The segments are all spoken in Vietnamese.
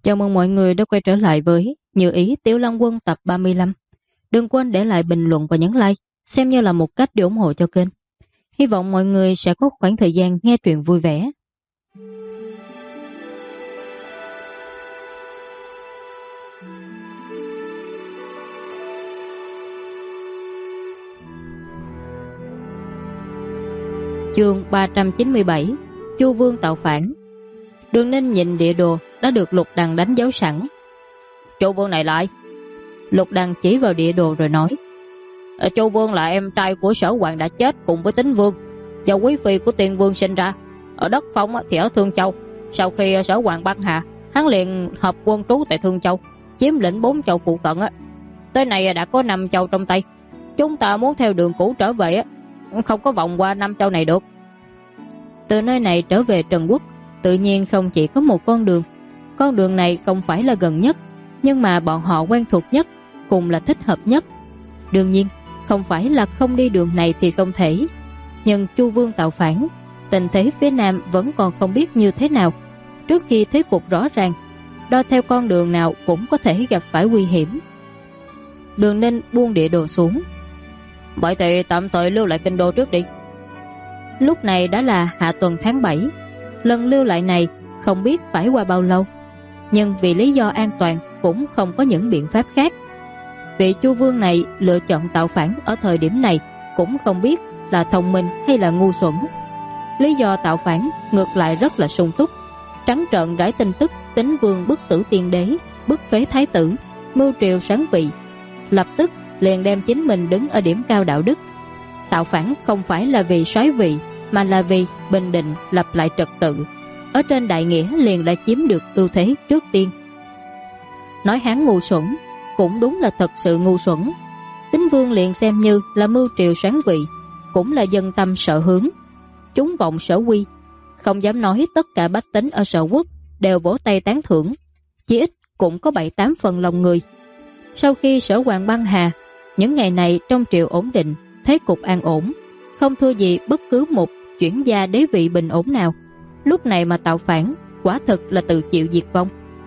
Chào mừng mọi người đã quay trở lại với Như Ý Tiểu Long Quân tập 35. Đừng quên để lại bình luận và nhấn like, xem như là một cách để ủng hộ cho kênh. Hy vọng mọi người sẽ có khoảng thời gian nghe truyện vui vẻ. Chương 397. Chu Vương tạo phản. Đường Ninh nhìn địa đồ đã được Lục Đằng đánh dấu sẵn. Chu Vương này lại. Lục Đằng chỉ vào địa đồ rồi nói: Chu Vương là em trai của Sở Hoàng đã chết cùng với Tính Vương, do quý phi của Tiên Vương sinh ra. Ở đất Phong thì ở Thương Châu. Sau khi Sở Hoàng băng hà, hắn liền hợp quân trú tại Thương Châu, chiếm lĩnh 4 châu phụ cận. Tới nay đã có 5 châu trong tay. Chúng ta muốn theo đường cũ trở về, không có vòng qua 5 châu này được. Từ nơi này trở về Trần Quốc tự nhiên không chỉ có một con đường. Con đường này không phải là gần nhất, nhưng mà bọn họ quen thuộc nhất, cùng là thích hợp nhất. Đương nhiên không phải là không đi đường này thì không thể. Nhưng Chu Vương tạo phản, tình thế phía Nam vẫn còn không biết như thế nào. Trước khi thế cục rõ ràng, đo theo con đường nào cũng có thể gặp phải nguy hiểm. Đường Ninh buông địa đồ xuống. Vậy thì tạm thời lưu lại kinh đô trước đi. Lúc này đã là hạ tuần tháng 7. Lần lưu lại này không biết phải qua bao lâu, nhưng vì lý do an toàn cũng không có những biện pháp khác. Vị Chu Vương này lựa chọn tạo phản ở thời điểm này cũng không biết là thông minh hay là ngu xuẩn. Lý do tạo phản ngược lại rất là sung túc. Trắng trợn rải tin tức Tính Vương bức tử tiên đế, bức phế thái tử, mưu triều sáng vị. Lập tức liền đem chính mình đứng ở điểm cao đạo đức. Tạo phản không phải là vì soái vị, mà là vì bình định lập lại trật tự. Ở trên đại nghĩa liền đã chiếm được ưu thế trước tiên. Nói hắn ngu xuẩn cũng đúng là thật sự ngu xuẩn. Tính Vương liền xem như là mưu triều sáng vị, cũng là dân tâm sở hướng, chúng vọng sở quy. Không dám nói tất cả bách tính ở Sở Quốc đều vỗ tay tán thưởng, chỉ ít cũng có 7-8 phần lòng người. Sau khi Sở Hoàng băng hà, những ngày này trong triều ổn định, thế cục an ổn, không thua gì bất cứ một chuyển gia đế vị bình ổn nào. Lúc này mà tạo phản, quả thực là tự chịu diệt vong.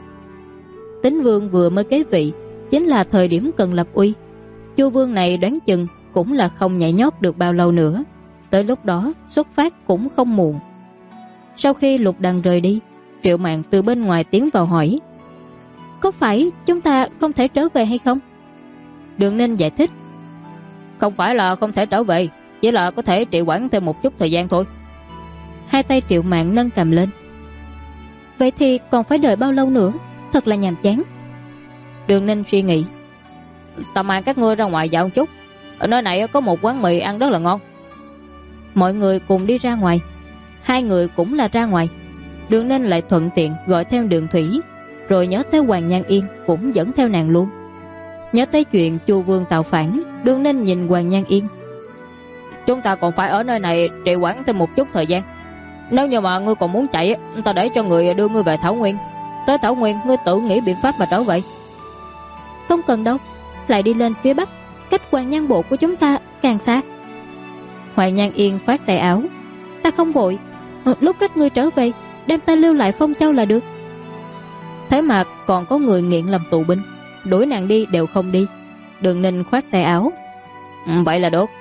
Tính Vương vừa mới kế vị, chính là thời điểm cần lập uy. Chu Vương này đoán chừng cũng là không nhảy nhót được bao lâu nữa. Tới lúc đó xuất phát cũng không muộn. Sau khi Lục Đằng rời đi, Triệu Mạn từ bên ngoài tiến vào hỏi: Có phải chúng ta không thể trở về hay không? Đường Ninh giải thích: Không phải là không thể trở về, chỉ là có thể trì hoãn thêm một chút thời gian thôi. Hai tay Triệu Mạn nâng cầm lên: Vậy thì còn phải đợi bao lâu nữa? Thật là nhàm chán. Đường Ninh suy nghĩ: Ta mang các ngươi ra ngoài dạo một chút. Ở nơi này có một quán mì ăn rất là ngon. Mọi người cùng đi ra ngoài. Hai người cũng là ra ngoài. Đường Ninh lại thuận tiện gọi theo Đường Thủy, rồi nhớ tới Hoàng Nhan Yên cũng dẫn theo nàng luôn. Nhớ tới chuyện Chu Vương tạo phản, Đường Ninh nhìn Hoàng Nhan Yên: Chúng ta còn phải ở nơi này trì hoãn thêm một chút thời gian. Nếu như mà ngươi còn muốn chạy, ta để cho người đưa ngươi về Thảo Nguyên. Tới Thảo Nguyên ngươi tự nghĩ biện pháp mà trở về. Không cần đâu, lại đi lên phía Bắc, cách Hoàng Nhan Bộ của chúng ta càng xa. Hoàng Nhan Yên khoát tay áo: Ta không vội, lúc các ngươi trở về đem ta lưu lại Phong Châu là được. Thế mà còn có người nghiện làm tù binh, đuổi nàng đi đều không đi. Đường Ninh khoát tay áo: Vậy là được.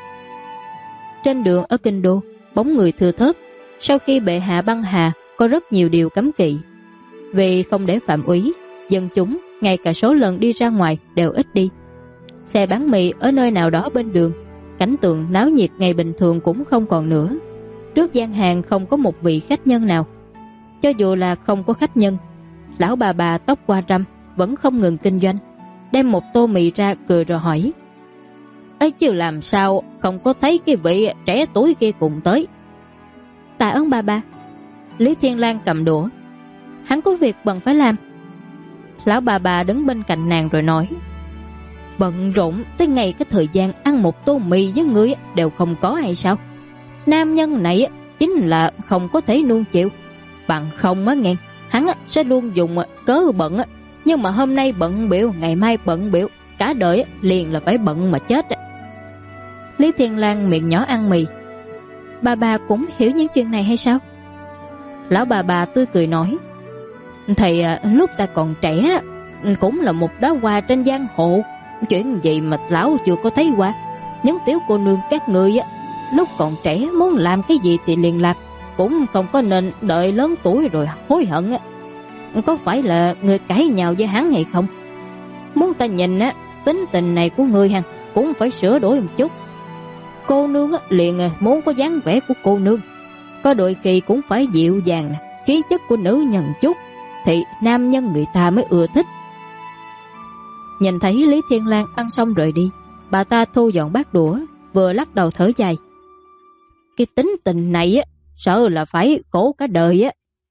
Trên đường ở Kinh Đô, bóng người thưa thớt. Sau khi bệ hạ băng hà, có rất nhiều điều cấm kỵ. Vì không để phạm úy, dân chúng ngay cả số lần đi ra ngoài đều ít đi. Xe bán mì ở nơi nào đó bên đường, cảnh tượng náo nhiệt ngày bình thường cũng không còn nữa. Trước gian hàng không có một vị khách nhân nào. Cho dù là không có khách nhân, lão bà tóc qua râm vẫn không ngừng kinh doanh, đem một tô mì ra cười rồi hỏi: ấy chứ làm sao không có thấy cái vị trẻ tuổi kia cùng tới? Tạ ơn bà. Lý Thiên Lang cầm đũa: Hắn có việc bận phải làm. Lão bà đứng bên cạnh nàng rồi nói: Bận rộn tới ngày cái thời gian ăn một tô mì với ngươi đều không có hay sao? Nam nhân này chính là không có thể nuông chịu. Bằng không á nghe, hắn sẽ luôn dùng cớ bận, nhưng mà hôm nay bận biểu, ngày mai bận biểu, cả đời liền là phải bận mà chết. Lý Thiên Lang miệng nhỏ ăn mì: Bà cũng hiểu những chuyện này hay sao? Lão bà tươi cười nói: Thì lúc ta còn trẻ cũng là một đóa hoa trên giang hồ, chuyện gì mà lão chưa có thấy qua. Những tiểu cô nương các ngươi lúc còn trẻ muốn làm cái gì thì liền làm, cũng không có nên đợi lớn tuổi rồi hối hận. Có phải là người cãi nhau với hắn hay không? Muốn ta nhìn tính tình này của ngươi hằng cũng phải sửa đổi một chút. Cô nương liền muốn có dáng vẻ của cô nương, có đôi khi cũng phải dịu dàng, khí chất của nữ nhân chút, thì nam nhân người ta mới ưa thích. Nhìn thấy Lý Thiên Lang ăn xong rời đi, bà ta thu dọn bát đũa, vừa lắc đầu thở dài. Cái tính tình này sợ là phải khổ cả đời.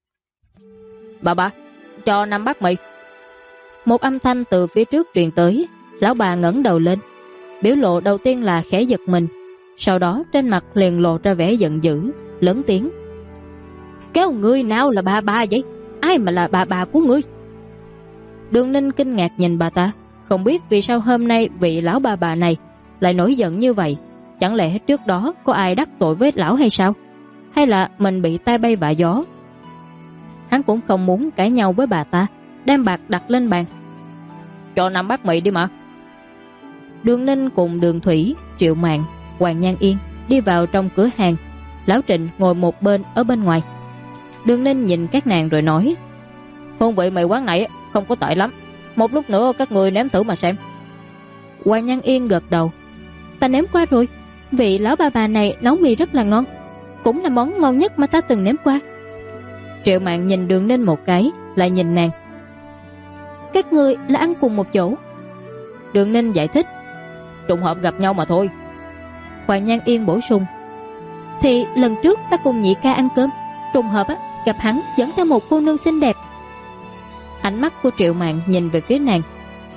Bà, cho 5 bát mì. Một âm thanh từ phía trước truyền tới. Lão bà ngẩng đầu lên, biểu lộ đầu tiên là khẽ giật mình, sau đó trên mặt liền lộ ra vẻ giận dữ, lớn tiếng: Kéo ngươi nào là bà vậy? Ai mà là bà của ngươi? Đường Ninh kinh ngạc nhìn bà ta, không biết vì sao hôm nay vị lão bà này lại nổi giận như vậy. Chẳng lẽ trước đó có ai đắc tội với lão hay sao? Hay là mình bị tai bay vạ gió? Hắn cũng không muốn cãi nhau với bà ta, đem bạc đặt lên bàn. Cho 5 bát mì đi mà. Đường Ninh cùng Đường Thủy, Triệu Mạn, Hoàng Nhan Yên đi vào trong cửa hàng. Lão Trịnh ngồi một bên ở bên ngoài. Đường Ninh nhìn các nàng rồi nói: Hương vị mì quán này không có tệ lắm, một lúc nữa các người nếm thử mà xem. Hoàng Nhan Yên gật đầu: Ta nếm qua rồi, vị lão bà này nấu mì rất là ngon, cũng là món ngon nhất mà ta từng nếm qua. Triệu Mạn nhìn Đường Ninh một cái, lại nhìn nàng: Các người là ăn cùng một chỗ? Đường Ninh giải thích: Trùng hợp gặp nhau mà thôi. Hoàng Nhan Yên bổ sung: Thì lần trước ta cùng nhị ca ăn cơm, trùng hợp gặp hắn dẫn theo một cô nương xinh đẹp. Ánh mắt của Triệu Mạn nhìn về phía nàng.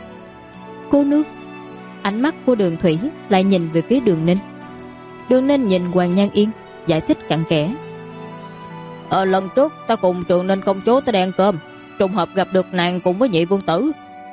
Cô nương? Ánh mắt của Đường Thủy lại nhìn về phía Đường Ninh. Đường Ninh nhìn Hoàng Nhan Yên, giải thích cặn kẽ: Lần trước ta cùng Trường Ninh công chúa tới đây ăn cơm, trùng hợp gặp được nàng cùng với nhị vương tử.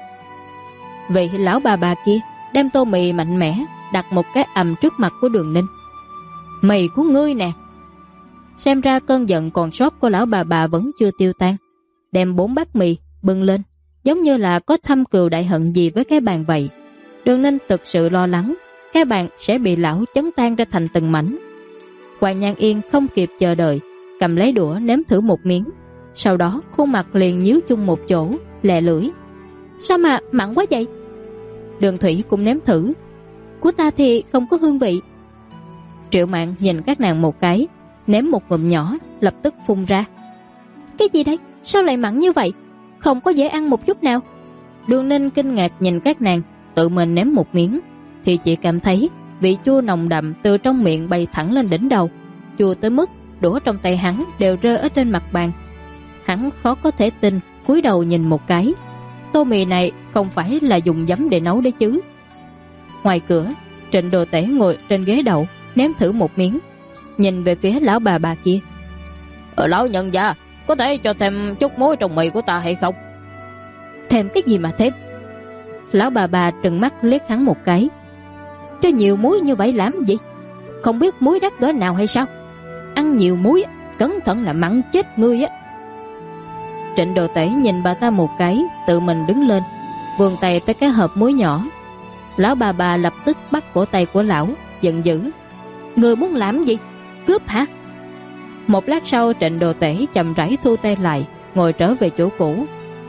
Vị lão bà kia đem tô mì mạnh mẽ đặt một cái ầm trước mặt của Đường Ninh. Mì của ngươi nè. Xem ra cơn giận còn sót của lão bà vẫn chưa tiêu tan, đem 4 bát mì bưng lên, giống như là có thâm cừu đại hận gì với cái bàn vậy. Đường Ninh thực sự lo lắng cái bàn sẽ bị lão chấn tan ra thành từng mảnh. Hoàng Nhan Yên không kịp chờ đợi, cầm lấy đũa nếm thử một miếng, sau đó khuôn mặt liền nhíu chung một chỗ, lè lưỡi: Sao mà mặn quá vậy? Đường Thủy cũng nếm thử: Của ta thì không có hương vị. Triệu Mạn nhìn các nàng một cái, nếm một ngụm nhỏ, lập tức phun ra: Cái gì đây? Sao lại mặn như vậy? Không có dễ ăn một chút nào. Đường Ninh kinh ngạc nhìn các nàng, tự mình nếm một miếng thì chỉ cảm thấy vị chua nồng đậm từ trong miệng bay thẳng lên đỉnh đầu, chua tới mức đũa trong tay hắn đều rơi ở trên mặt bàn. Hắn khó có thể tin, cúi đầu nhìn một cái. Tô mì này không phải là dùng giấm để nấu đấy chứ? Ngoài cửa, Trịnh Đồ Tể ngồi trên ghế đậu, nếm thử một miếng, nhìn về phía lão bà kia: Lão nhân gia, có thể cho thêm chút muối trong mì của ta hay không? Thêm cái gì mà thêm? Lão bà trừng mắt liếc hắn một cái: Cho nhiều muối như vậy làm gì? Không biết muối đắt cỡ nào hay sao? Ăn nhiều muối cẩn thận là mặn chết ngươi á. Trịnh Đồ Tể nhìn bà ta một cái, tự mình đứng lên, vươn tay tới cái hộp muối nhỏ. Lão bà lập tức bắt cổ tay của lão, giận dữ: Ngươi muốn làm gì? Cướp hả? Một lát sau, Trịnh Đồ Tể chậm rãi thu tay lại, ngồi trở về chỗ cũ.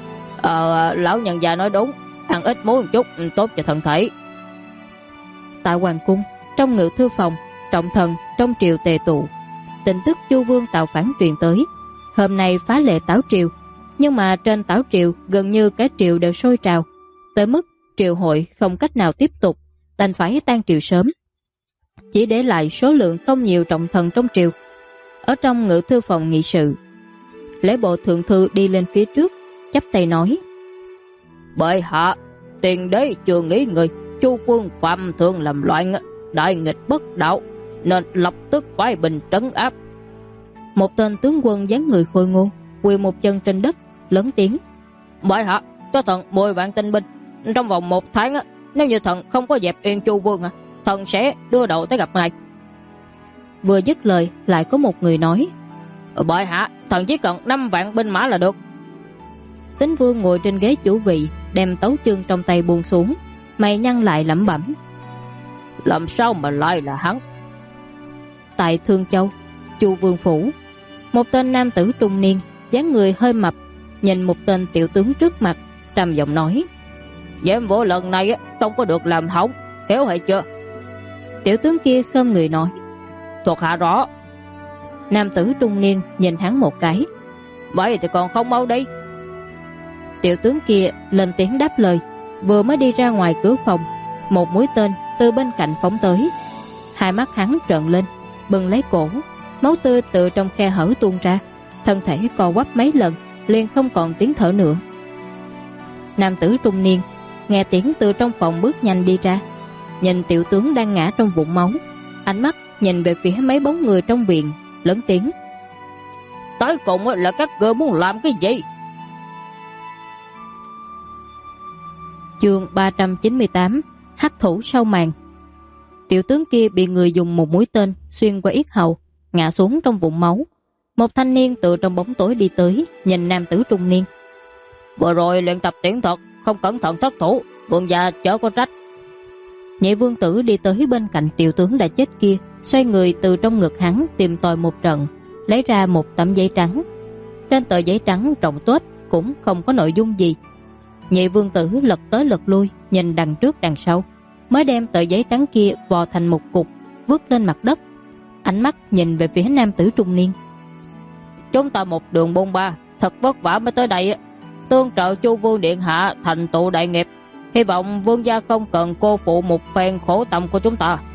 Lão nhân già nói đúng, ăn ít muối một chút tốt cho thân thể. Tại hoàng cung, trong ngự thư phòng, trọng thần trong triều tề tụ. Tin tức Chu Vương tạo phản truyền tới. Hôm nay phá lệ tảo triều, nhưng mà trên tảo triều gần như cả triều đều sôi trào, tới mức triều hội không cách nào tiếp tục, đành phải tan triều sớm, chỉ để lại số lượng không nhiều trọng thần trong triều. Ở trong ngự thư phòng nghị sự, Lễ bộ thượng thư đi lên phía trước, chắp tay nói: Bệ hạ, tiền đế chưa nghĩ người Chu Vương phạm thượng làm loạn, đại nghịch bất đạo, nên lập tức phải bình trấn áp. Một tên tướng quân dáng người khôi ngô quỳ một chân trên đất, lớn tiếng: Bệ hạ, cho thần 10 vạn tinh binh, trong vòng 1 tháng, nếu như thần không có dẹp yên Chu Vương, thần sẽ đưa đầu tới gặp ngài. Vừa dứt lời, lại có một người nói: Bệ hạ, thần chỉ cần 5 vạn binh mã là được. Tín Vương ngồi trên ghế chủ vị, đem tấu chương trong tay buông xuống, mày nhăn lại lẩm bẩm: làm sao mà lại là hắn? Tại Thương Châu, Chu Vương phủ, một tên nam tử trung niên, dáng người hơi mập, nhìn một tên tiểu tướng trước mặt, trầm giọng nói: Giám vô lần này không có được làm hỏng, hiểu hay chưa? Tiểu tướng kia khom người nói: thuộc hạ rõ. Nam tử trung niên nhìn hắn một cái: vậy thì còn không mau đi. Tiểu tướng kia lên tiếng đáp lời, vừa mới đi ra ngoài cửa phòng, một mũi tên từ bên cạnh phóng tới. Hai mắt hắn trợn lên, bưng lấy cổ, máu tươi từ trong khe hở tuôn ra, thân thể co quắp mấy lần, liền không còn tiếng thở nữa. Nam tử trung niên nghe tiếng từ trong phòng bước nhanh đi ra, nhìn tiểu tướng đang ngã trong vũng máu, ánh mắt nhìn về phía mấy bóng người trong viện, lớn tiếng: tới cùng là các ngươi muốn làm cái gì? Chương 398: Hắc thủ sau màn. Tiểu tướng kia bị người dùng một mũi tên xuyên qua yết hầu, ngã xuống trong vũng máu. Một thanh niên từ trong bóng tối đi tới, nhìn nam tử trung niên: vừa rồi luyện tập tiễn thuật, không cẩn thận thất thủ, vương gia chớ có trách. Nhị vương tử đi tới bên cạnh tiểu tướng đã chết kia, xoay người từ trong ngực hắn tìm tòi một trận, lấy ra một tấm giấy trắng. Trên tờ giấy trắng rộng tuếch, cũng không có nội dung gì. Nhị vương tử lật tới lật lui, nhìn đằng trước đằng sau, mới đem tờ giấy trắng kia vò thành một cục, vứt lên mặt đất. Ánh mắt nhìn về phía nam tử trung niên: chúng ta một đường bôn ba, thật vất vả mới tới đây, tương trợ Chu vương điện hạ thành tựu đại nghiệp, hy vọng vương gia không cần cô phụ một phen khổ tâm của chúng ta.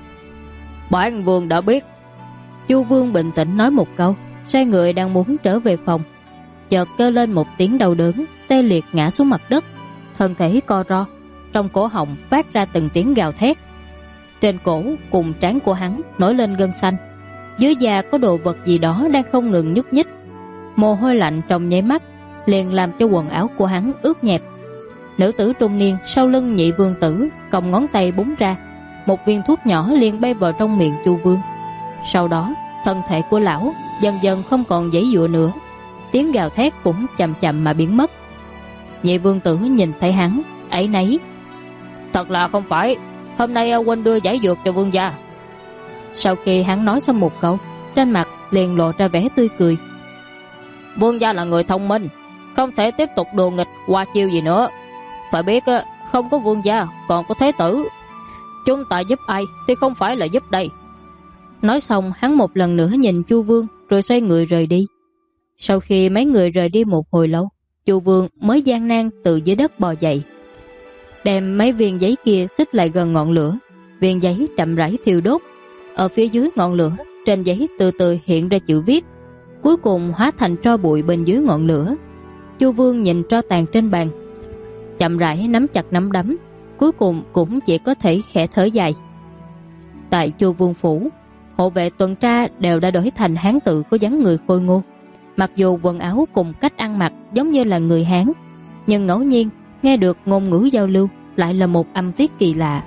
Bản vương đã biết. Chu vương bình tĩnh nói một câu, xoay người đang muốn trở về phòng, chợt kêu lên một tiếng đau đớn, tê liệt ngã xuống mặt đất, thân thể co ro, trong cổ họng phát ra từng tiếng gào thét. Trên cổ cùng trán của hắn nổi lên gân xanh, dưới da có đồ vật gì đó đang không ngừng nhúc nhích. Mồ hôi lạnh trong nháy mắt liền làm cho quần áo của hắn ướt nhẹp. Nữ tử trung niên sau lưng nhị vương tử còng ngón tay búng ra, một viên thuốc nhỏ liền bay vào trong miệng Chu vương. Sau đó thân thể của lão dần dần không còn giãy giụa nữa, tiếng gào thét cũng chậm chậm mà biến mất. Nhị vương tử nhìn thấy hắn áy náy: thật là không phải, hôm nay huynh đưa giải dược cho vương gia. Sau khi hắn nói xong một câu, trên mặt liền lộ ra vẻ tươi cười: vương gia là người thông minh, không thể tiếp tục đùa nghịch qua chiêu gì nữa. Phải biết không có vương gia còn có thế tử, chúng ta giúp ai thì không phải là giúp đây. Nói xong hắn một lần nữa nhìn Chu vương, rồi xoay người rời đi. Sau khi mấy người rời đi một hồi lâu, Chu vương mới gian nan từ dưới đất bò dậy, đem mấy viên giấy kia xích lại gần ngọn lửa. Viên giấy chậm rãi thiêu đốt, ở phía dưới ngọn lửa, trên giấy từ từ hiện ra chữ viết, cuối cùng hóa thành tro bụi bên dưới ngọn lửa. Chu vương nhìn tro tàn trên bàn, chậm rãi nắm chặt nắm đấm, cuối cùng cũng chỉ có thể khẽ thở dài. Tại Chu vương phủ, hộ vệ tuần tra đều đã đổi thành hán tự có dáng người khôi ngô. Mặc dù quần áo cùng cách ăn mặc giống như là người Hán, nhưng ngẫu nhiên nghe được ngôn ngữ giao lưu lại là một âm tiết kỳ lạ.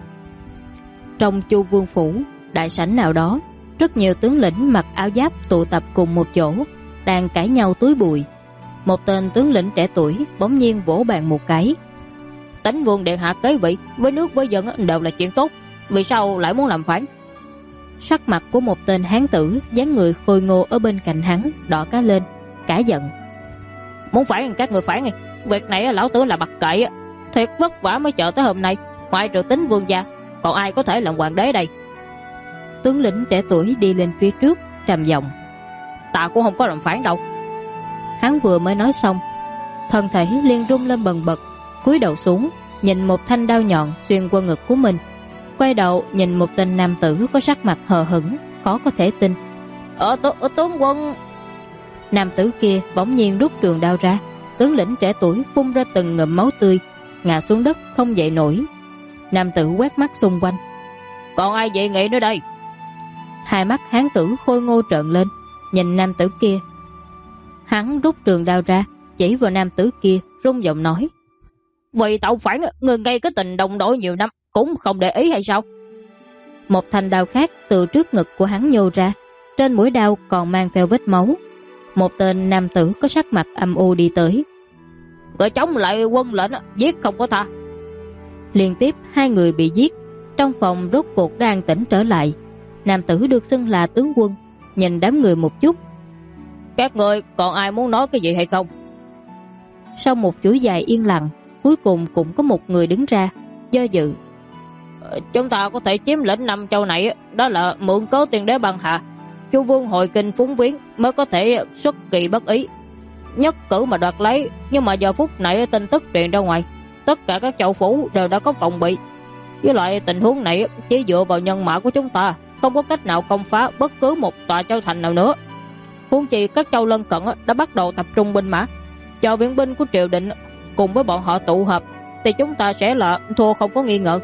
Trong Chu vương phủ đại sảnh nào đó, rất nhiều tướng lĩnh mặc áo giáp tụ tập cùng một chỗ, đang cãi nhau túi bụi. Một tên tướng lĩnh trẻ tuổi bỗng nhiên vỗ bàn một cái: Tánh vương điện hạ kế vị với nước với dân đều là chuyện tốt, vì sao lại muốn làm phản? Sắc mặt của một tên hán tử dáng người khôi ngô ở bên cạnh hắn đỏ cá lên, cả giận: muốn phản các người phản, việc này lão tử là mặc kệ, thiệt vất vả mới chờ tới hôm nay, ngoại trừ Tính vương gia còn ai có thể làm hoàng đế đây? Tướng lĩnh trẻ tuổi đi lên phía trước trầm giọng: ta cũng không có làm phản đâu. Hắn vừa mới nói xong, thân thể liền rung lên bần bật, cúi đầu xuống nhìn một thanh đao nhọn xuyên qua ngực của mình, quay đầu nhìn một tên nam tử có sắc mặt hờ hững, khó có thể tin: tướng quân. Nam tử kia bỗng nhiên rút trường đao ra, tướng lĩnh trẻ tuổi phun ra từng ngụm máu tươi, ngã xuống đất không dậy nổi. Nam tử quét mắt xung quanh: còn ai dị nghị nữa đây? Hai mắt hán tử khôi ngô trợn lên, nhìn nam tử kia. Hắn rút trường đao ra, chỉ vào nam tử kia, rung giọng nói: vì tạo phản, người ngay cái tình đồng đội nhiều năm cũng không để ý hay sao? Một thanh đao khác từ trước ngực của hắn nhô ra, trên mũi đao còn mang theo vết máu. Một tên nam tử có sắc mặt âm u đi tới: Người chống lại quân lệnh giết không có tha. Liên tiếp 2 người bị giết. Trong phòng rốt cuộc đã an tĩnh trở lại. Nam tử được xưng là tướng quân nhìn đám người một chút. Các người còn ai muốn nói cái gì hay không? Sau một chuỗi dài yên lặng, cuối cùng cũng có một người đứng ra do dự. Chúng ta có thể chiếm lĩnh 5 châu này, đó là mượn cớ tiền đế băng hà. Chu vương hội kinh phúng viếng mới có thể xuất kỳ bất ý, nhất cử mà đoạt lấy. Nhưng mà giờ phút này tin tức truyền ra ngoài, tất cả các châu phủ đều đã có phòng bị. Với lại tình huống này chỉ dựa vào nhân mã của chúng ta không có cách nào công phá bất cứ một tòa châu thành nào nữa. Huống chi các châu lân cận đã bắt đầu tập trung binh mã, cho viện binh của triều đình cùng với bọn họ tụ hợp thì chúng ta sẽ là thua không có nghi ngờ.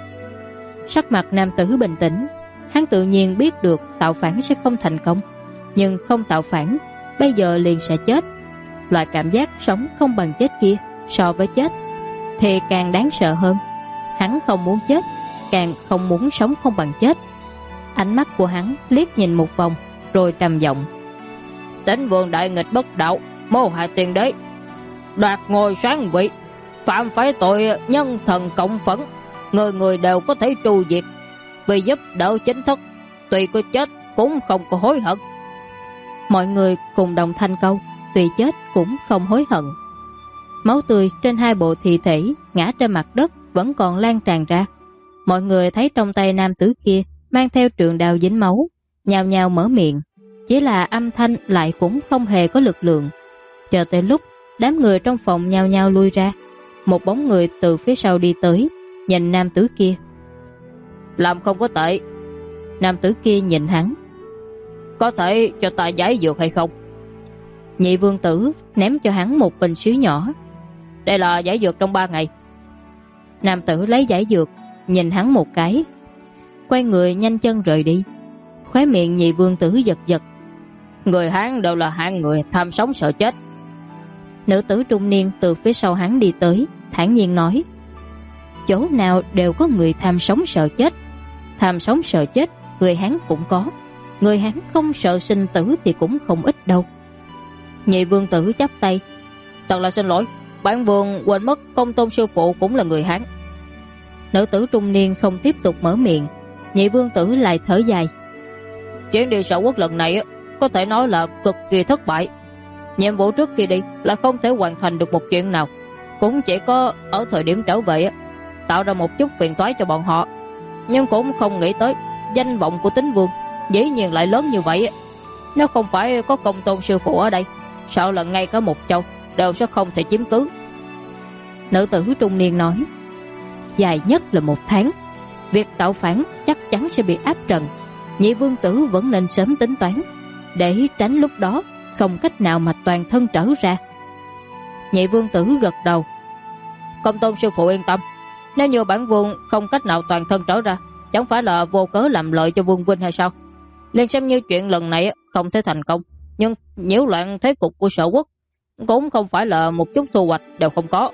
Sắc mặt nam tử bình tĩnh. Hắn tự nhiên biết được tạo phản sẽ không thành công, nhưng không tạo phản bây giờ liền sẽ chết. Loại cảm giác sống không bằng chết kia so với chết thì càng đáng sợ hơn. Hắn không muốn chết, càng không muốn sống không bằng chết. Ánh mắt của hắn liếc nhìn một vòng rồi trầm giọng. Tĩnh vương đại nghịch bất đạo, mưu hại tiền đế, đoạt ngôi soán vị, phạm phải tội nhân thần cộng phẫn, người người đều có thể tru diệt. Vì giúp đỡ chính thức, tuy có chết cũng không có hối hận. Mọi người cùng đồng thanh câu, tuy chết cũng không hối hận. Máu tươi trên 2 bộ thi thể ngã trên mặt đất vẫn còn lan tràn ra. Mọi người thấy trong tay nam tử kia mang theo trường đao dính máu, nhao nhao mở miệng, chỉ là âm thanh lại cũng không hề có lực lượng. Chờ tới lúc đám người trong phòng nhao nhao lui ra, một bóng người từ phía sau đi tới, nhìn nam tử kia. Làm không có tệ. Nam tử kia nhìn hắn. Có thể cho ta giải dược hay không? Nhị vương tử ném cho hắn một bình sứ nhỏ. Đây là giải dược trong 3 ngày. Nam tử lấy giải dược, nhìn hắn một cái, quay người nhanh chân rời đi. Khóe miệng nhị vương tử giật giật. Người Hán đều là hạng người tham sống sợ chết. Nữ tử trung niên từ phía sau hắn đi tới, thản nhiên nói. Chỗ nào đều có người tham sống sợ chết. Tham sống sợ chết người Hán cũng có, người Hán không sợ sinh tử thì cũng không ít đâu. Nhị vương tử chắp tay. Thật là xin lỗi, bản vương quên mất công tôn sư phụ cũng là người Hán. Nữ tử trung niên không tiếp tục mở miệng. Nhị vương tử lại thở dài. Chuyến đi Sở Quốc lần này có thể nói là cực kỳ thất bại. Nhiệm vụ trước khi đi là không thể hoàn thành được một chuyện nào, cũng chỉ có ở thời điểm trở về tạo ra một chút phiền toái cho bọn họ. Nhưng cũng không nghĩ tới danh vọng của Tín vương dĩ nhiên lại lớn như vậy. Nếu không phải có công tôn sư phụ ở đây, sợ là ngay cả một châu đều sẽ không thể chiếm cứ. Nữ tử trung niên nói. Dài nhất là 1 tháng. Việc tạo phản chắc chắn sẽ bị áp trận. Nhị vương tử vẫn nên sớm tính toán, để tránh lúc đó không cách nào mà toàn thân trở ra. Nhị vương tử gật đầu. Công tôn sư phụ yên tâm, nếu như bản vương không cách nào toàn thân trở ra, chẳng phải là vô cớ làm lợi cho vương huynh hay sao? Liền xem như chuyện lần này không thể thành công, nhưng nhiễu loạn thế cục của Sở Quốc cũng không phải là một chút thu hoạch đều không có.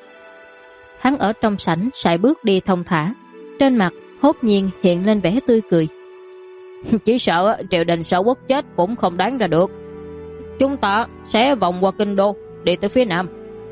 Hắn ở trong sảnh sải bước đi thông thả, trên mặt hốt nhiên hiện lên vẻ tươi cười. Chỉ sợ triều đình Sở Quốc chết cũng không đáng ra được. Chúng ta sẽ vòng qua kinh đô đi tới phía nam.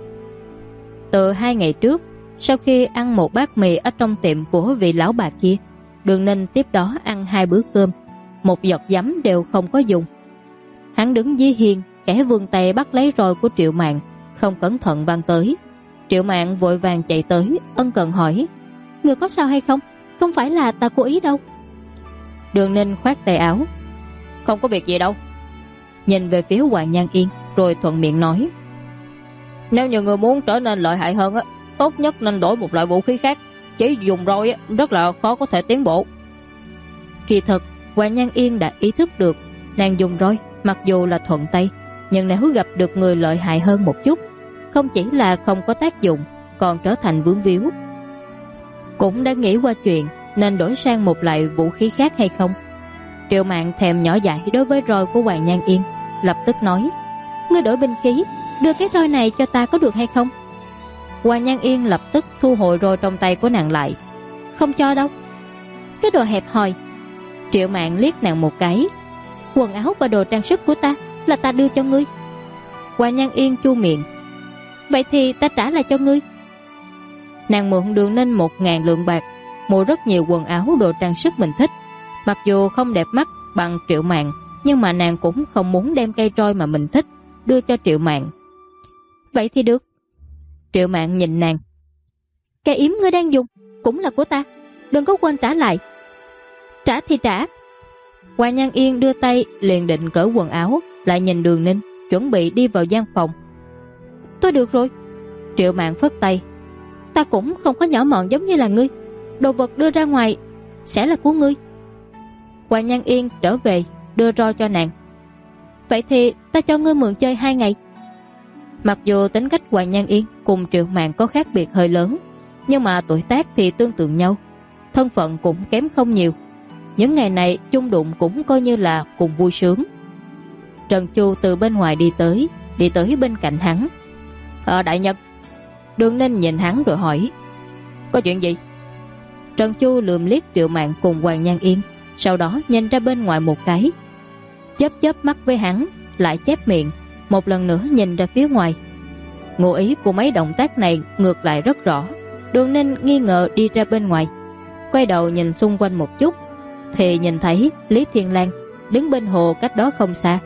Từ 2 ngày trước, sau khi ăn một bát mì ở trong tiệm của vị lão bà kia, Đường Ninh tiếp đó ăn 2 bữa cơm, một giọt giấm đều không có dùng. Hắn đứng dưới hiên, khẽ vươn tay bắt lấy roi của Triệu Mạn, không cẩn thận văng tới. Triệu Mạn vội vàng chạy tới, ân cần hỏi: Người có sao hay không? Không phải là ta cố ý đâu. Đường Ninh khoát tay áo: Không có việc gì đâu. Nhìn về phía Hoàng Nhan Yên rồi thuận miệng nói: Nếu như người muốn trở nên lợi hại hơn tốt nhất nên đổi một loại vũ khí khác. Chỉ dùng roi rất là khó có thể tiến bộ. Kỳ thực Hoàng Nhan Yên đã ý thức được, nàng dùng roi mặc dù là thuận tay, nhưng nếu gặp được người lợi hại hơn một chút, không chỉ là không có tác dụng, còn trở thành vướng víu. Cũng đã nghĩ qua chuyện nên đổi sang một loại vũ khí khác hay không. Triệu Mạn thèm nhỏ dãi đối với roi của Hoàng Nhan Yên, lập tức nói: Ngươi đổi binh khí, đưa cái roi này cho ta có được hay không? Hoàng Nhan Yên lập tức thu hồi roi trong tay của nàng lại: Không cho đâu. Cái đồ hẹp hòi. Triệu Mạn liếc nàng một cái: Quần áo và đồ trang sức của ta là ta đưa cho ngươi. Hoàng Nhan Yên chu miệng: Vậy thì ta trả lại cho ngươi. Nàng mượn Đường Ninh 1.000 lượng bạc, mua rất nhiều quần áo đồ trang sức mình thích. Mặc dù không đẹp mắt bằng Triệu Mạn, nhưng mà nàng cũng không muốn đem cây roi mà mình thích đưa cho Triệu Mạn. Vậy thì được. Triệu Mạn nhìn nàng. Cây yếm ngươi đang dùng cũng là của ta, đừng có quên trả lại. Trả thì trả. Hoàng Nhan Yên đưa tay liền định cởi quần áo, lại nhìn Đường Ninh chuẩn bị đi vào gian phòng. Thôi được rồi. Triệu Mạn phất tay. Ta cũng không có nhỏ mọn giống như là ngươi, đồ vật đưa ra ngoài sẽ là của ngươi. Hoàng Nhan Yên trở về đưa roi cho nàng. Vậy thì ta cho ngươi mượn chơi 2 ngày. Mặc dù tính cách Hoàng Nhan Yên cùng Triệu Mạn có khác biệt hơi lớn, nhưng mà tuổi tác thì tương tự nhau, thân phận cũng kém không nhiều. Những ngày này chung đụng cũng coi như là cùng vui sướng. Trần Chu từ bên ngoài đi tới bên cạnh hắn. Đại nhân. Đường Ninh nhìn hắn rồi hỏi. Có chuyện gì? Trần Chu lườm liếc Triệu Mạn cùng Hoàng Nhan Yên, sau đó nhìn ra bên ngoài một cái, chớp chớp mắt với hắn, lại chép miệng, một lần nữa nhìn ra phía ngoài. Ngụ ý của mấy động tác này ngược lại rất rõ. Đường Ninh nghi ngờ đi ra bên ngoài, quay đầu nhìn xung quanh một chút, thì nhìn thấy Lý Thiên Lang đứng bên hồ cách đó không xa.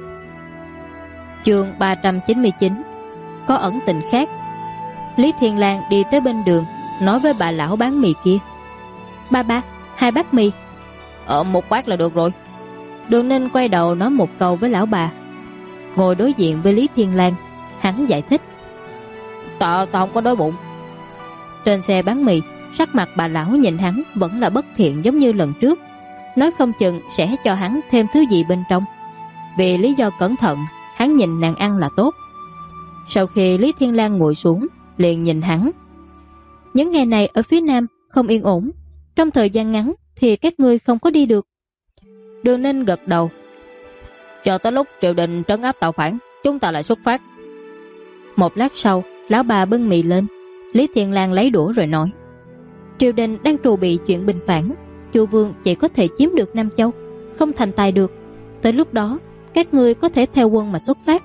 Chương 399. Có ẩn tình khác. Lý Thiên Lang đi tới bên đường, nói với bà lão bán mì kia. Ba, 2 bát mì. Một bát là được rồi. Đường Ninh quay đầu nói một câu với lão bà. Ngồi đối diện với Lý Thiên Lang, hắn giải thích. Ta không có đói bụng. Trên xe bán mì, sắc mặt bà lão nhìn hắn vẫn là bất thiện giống như lần trước, nói không chừng sẽ cho hắn thêm thứ gì bên trong. Vì lý do cẩn thận, hắn nhìn nàng ăn là tốt. Sau khi Lý Thiên Lang ngồi xuống, liền nhìn hắn. Những ngày này ở phía Nam không yên ổn, trong thời gian ngắn thì các ngươi không có đi được. Đường Ninh gật đầu. Chờ tới lúc triều đình trấn áp tạo phản, chúng ta lại xuất phát. Một lát sau, lão bà bưng mì lên. Lý Thiên Lang lấy đũa rồi nói. Triều đình đang trù bị chuyện bình phản, Chu vương chỉ có thể chiếm được Nam Châu, không thành tài được. Tới lúc đó các ngươi có thể theo quân mà xuất phát.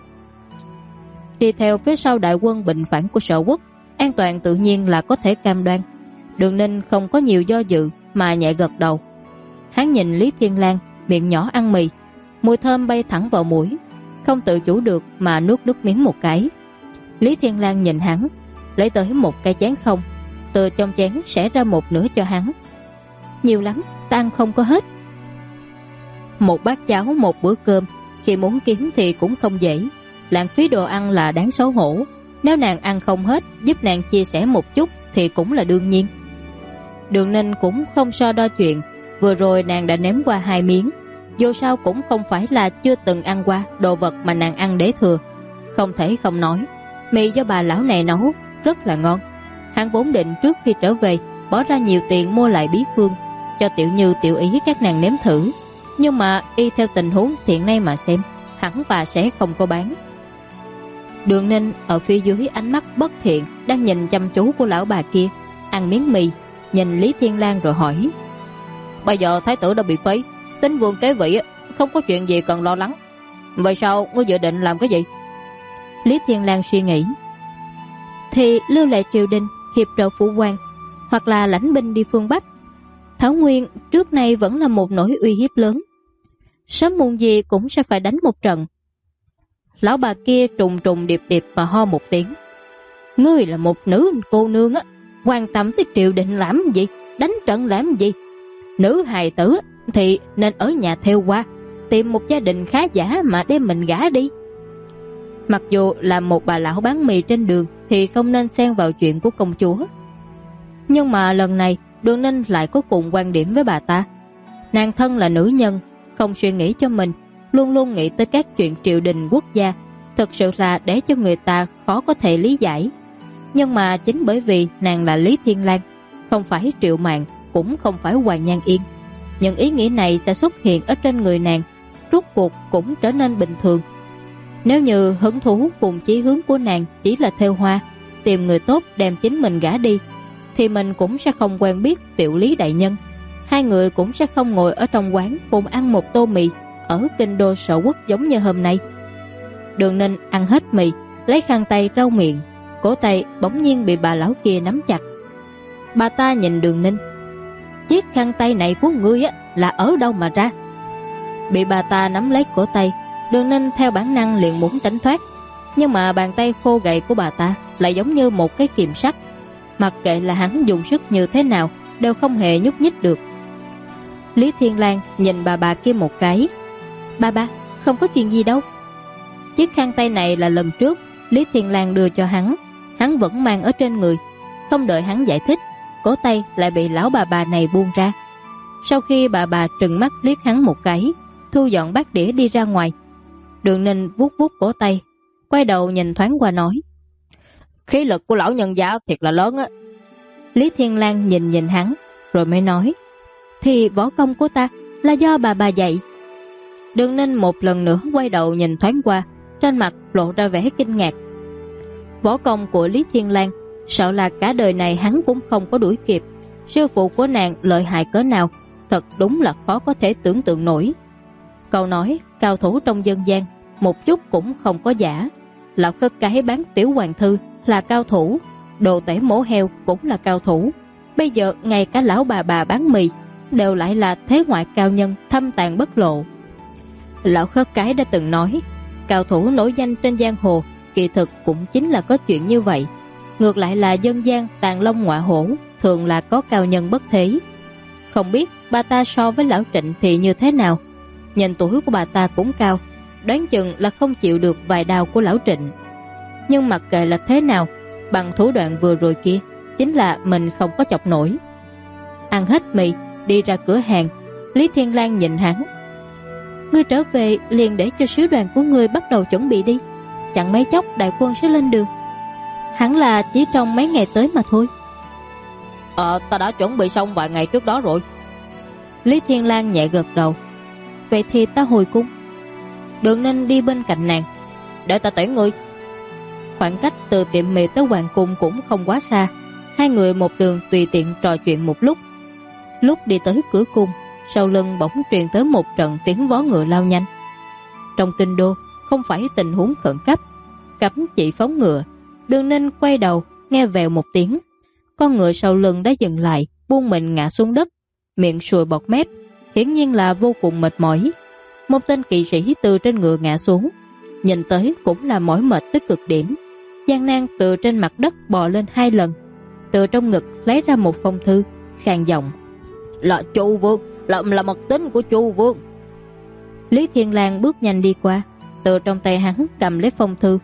Đi theo phía sau đại quân bình phản của Sở Quốc, an toàn tự nhiên là có thể cam đoan. Đường Ninh không có nhiều do dự mà nhẹ gật đầu. Hắn nhìn Lý Thiên Lang miệng nhỏ ăn mì, mùi thơm bay thẳng vào mũi, không tự chủ được mà nuốt nước miếng một cái. Lý Thiên Lang nhìn hắn, lấy tới một cái chén không, từ trong chén xẻ ra một nửa cho hắn. Nhiều lắm, ta ăn không có hết. Một bát cháo một bữa cơm, khi muốn kiếm thì cũng không dễ. Lãng phí đồ ăn là đáng xấu hổ. Nếu nàng ăn không hết, giúp nàng chia sẻ một chút thì cũng là đương nhiên. Đường Ninh cũng không so đo chuyện. Vừa rồi nàng đã nếm qua 2 miếng, dù sao cũng không phải là chưa từng ăn qua đồ vật mà nàng ăn để thừa. Không thể không nói, mì do bà lão này nấu rất là ngon. Hắn vốn định trước khi trở về bỏ ra nhiều tiền mua lại bí phương cho Tiểu Như Tiểu Ý các nàng nếm thử, nhưng mà y theo tình huống hiện nay mà xem, hẳn bà sẽ không có bán. Đường Ninh ở phía dưới ánh mắt bất thiện đang nhìn chăm chú của lão bà kia, ăn miếng mì, nhìn Lý Thiên Lang rồi hỏi. Bây giờ thái tử đã bị phế, tính vương kế vị, không có chuyện gì cần lo lắng. Vậy sao ngươi dự định làm cái gì? Lý Thiên Lang suy nghĩ. Thì lưu lại triều đình, hiệp trợ phụ hoàng, hoặc là lãnh binh đi phương Bắc. Thảo Nguyên trước nay vẫn là một nỗi uy hiếp lớn, sớm muộn gì cũng sẽ phải đánh một trận. Lão bà kia trùng trùng điệp điệp và ho một tiếng. Ngươi là một nữ cô nương á, quan tâm tới triều đình làm gì, đánh trận làm gì? Nữ hài tử thì nên ở nhà theo qua, tìm một gia đình khá giả mà đem mình gả đi. Mặc dù là một bà lão bán mì trên đường thì không nên xen vào chuyện của công chúa, nhưng mà lần này Đường Ninh lại có cùng quan điểm với bà ta. Nàng thân là nữ nhân, không suy nghĩ cho mình, luôn luôn nghĩ tới các chuyện triều đình quốc gia, thực sự là để cho người ta khó có thể lý giải. Nhưng mà chính bởi vì nàng là Lý Thiên Lang, không phải Triệu Mạn, cũng không phải Hoàng Nhan Yên, những ý nghĩ này sẽ xuất hiện ở trên người nàng, rốt cuộc cũng trở nên bình thường. Nếu như hứng thú cùng chí hướng của nàng chỉ là theo hoa, tìm người tốt đem chính mình gả đi, thì mình cũng sẽ không quen biết Tiểu Lý đại nhân. Hai người cũng sẽ không ngồi ở trong quán cùng ăn một tô mì ở kinh đô Sở Quốc giống như hôm nay. Đường Ninh ăn hết mì, lấy khăn tay lau miệng, Cổ tay bỗng nhiên bị bà lão kia nắm chặt. Bà ta nhìn Đường Ninh. Chiếc khăn tay này của ngươi á là ở đâu mà ra? Bị bà ta nắm lấy cổ tay, Đường Ninh theo bản năng liền muốn tránh thoát, nhưng mà bàn tay khô gầy của bà ta lại giống như một cái kìm sắt, mặc kệ là hắn dùng sức như thế nào đều không hề nhúc nhích được. Lý Thiên Lang nhìn bà kia một cái. Bà, không có chuyện gì đâu. Chiếc khăn tay này là lần trước Lý Thiên Lang đưa cho hắn vẫn mang ở trên người. Không đợi hắn giải thích, cổ tay lại bị lão bà này buông ra. Sau khi bà trừng mắt liếc hắn một cái, thu dọn bát đĩa đi ra ngoài. Đường Ninh vuốt cổ tay, quay đầu nhìn thoáng qua nói: Khí lực của lão nhân gia thiệt là lớn á. Lý Thiên Lang nhìn hắn rồi mới nói: Thì võ công của ta là do bà dạy. Đường Ninh một lần nữa quay đầu nhìn thoáng qua, trên mặt lộ ra vẻ kinh ngạc. Võ công của Lý Thiên Lang sợ là cả đời này hắn cũng không có đuổi kịp. Sư phụ của nàng lợi hại cỡ nào, thật đúng là khó có thể tưởng tượng nổi. Câu nói cao thủ trong dân gian một chút cũng không có giả. Lão Khất Cái bán tiểu hoàng thư là cao thủ, đồ tể mổ heo cũng là cao thủ. Bây giờ ngay cả lão bà bán mì đều lại là thế ngoại cao nhân thâm tàng bất lộ. Lão Khất Cái đã từng nói, cao thủ nổi danh trên giang hồ kỳ thực cũng chính là có chuyện như vậy. Ngược lại là dân gian tàn long ngọa hổ thường là có cao nhân bất thế. Không biết bà ta so với lão Trịnh thì như thế nào. Nhìn tuổi của bà ta cũng cao, đoán chừng là không chịu được vài đao của lão Trịnh. Nhưng mặc kệ là thế nào, bằng thủ đoạn vừa rồi kia, chính là mình không có chọc nổi. Ăn hết mì, đi ra cửa hàng, Lý Thiên Lang nhìn hắn: Ngươi trở về liền để cho sứ đoàn của ngươi bắt đầu chuẩn bị đi, chẳng mấy chốc đại quân sẽ lên đường. Hẳn là chỉ trong mấy ngày tới mà thôi. Ta đã chuẩn bị xong vài ngày trước đó rồi. Lý Thiên Lang nhẹ gật đầu. Vậy thì ta hồi cung. Đường Ninh đi bên cạnh nàng: Để ta tiễn ngươi. Khoảng cách từ tiệm mì tới hoàng cung cũng không quá xa. Hai người một đường tùy tiện trò chuyện một lúc. Lúc đi tới cửa cung, sau lưng bỗng truyền tới một trận tiếng vó ngựa lao nhanh. Trong kinh đô không phải tình huống khẩn cấp, cấm chỉ phóng ngựa. Đường Ninh quay đầu, nghe vèo một tiếng, con ngựa sau lưng đã dừng lại, buông mình ngã xuống đất, miệng sùi bọt mép, hiển nhiên là vô cùng mệt mỏi. Một tên kỵ sĩ từ trên ngựa ngã xuống, nhìn tới cũng là mỏi mệt tới cực điểm, gian nan từ trên mặt đất bò lên 2 lần, từ trong ngực lấy ra một phong thư, khàn giọng: Là Chu Vương, là mật tín của Chu Vương. Lý Thiên Lang bước nhanh đi qua, từ trong tay hắn cầm lấy phong thư.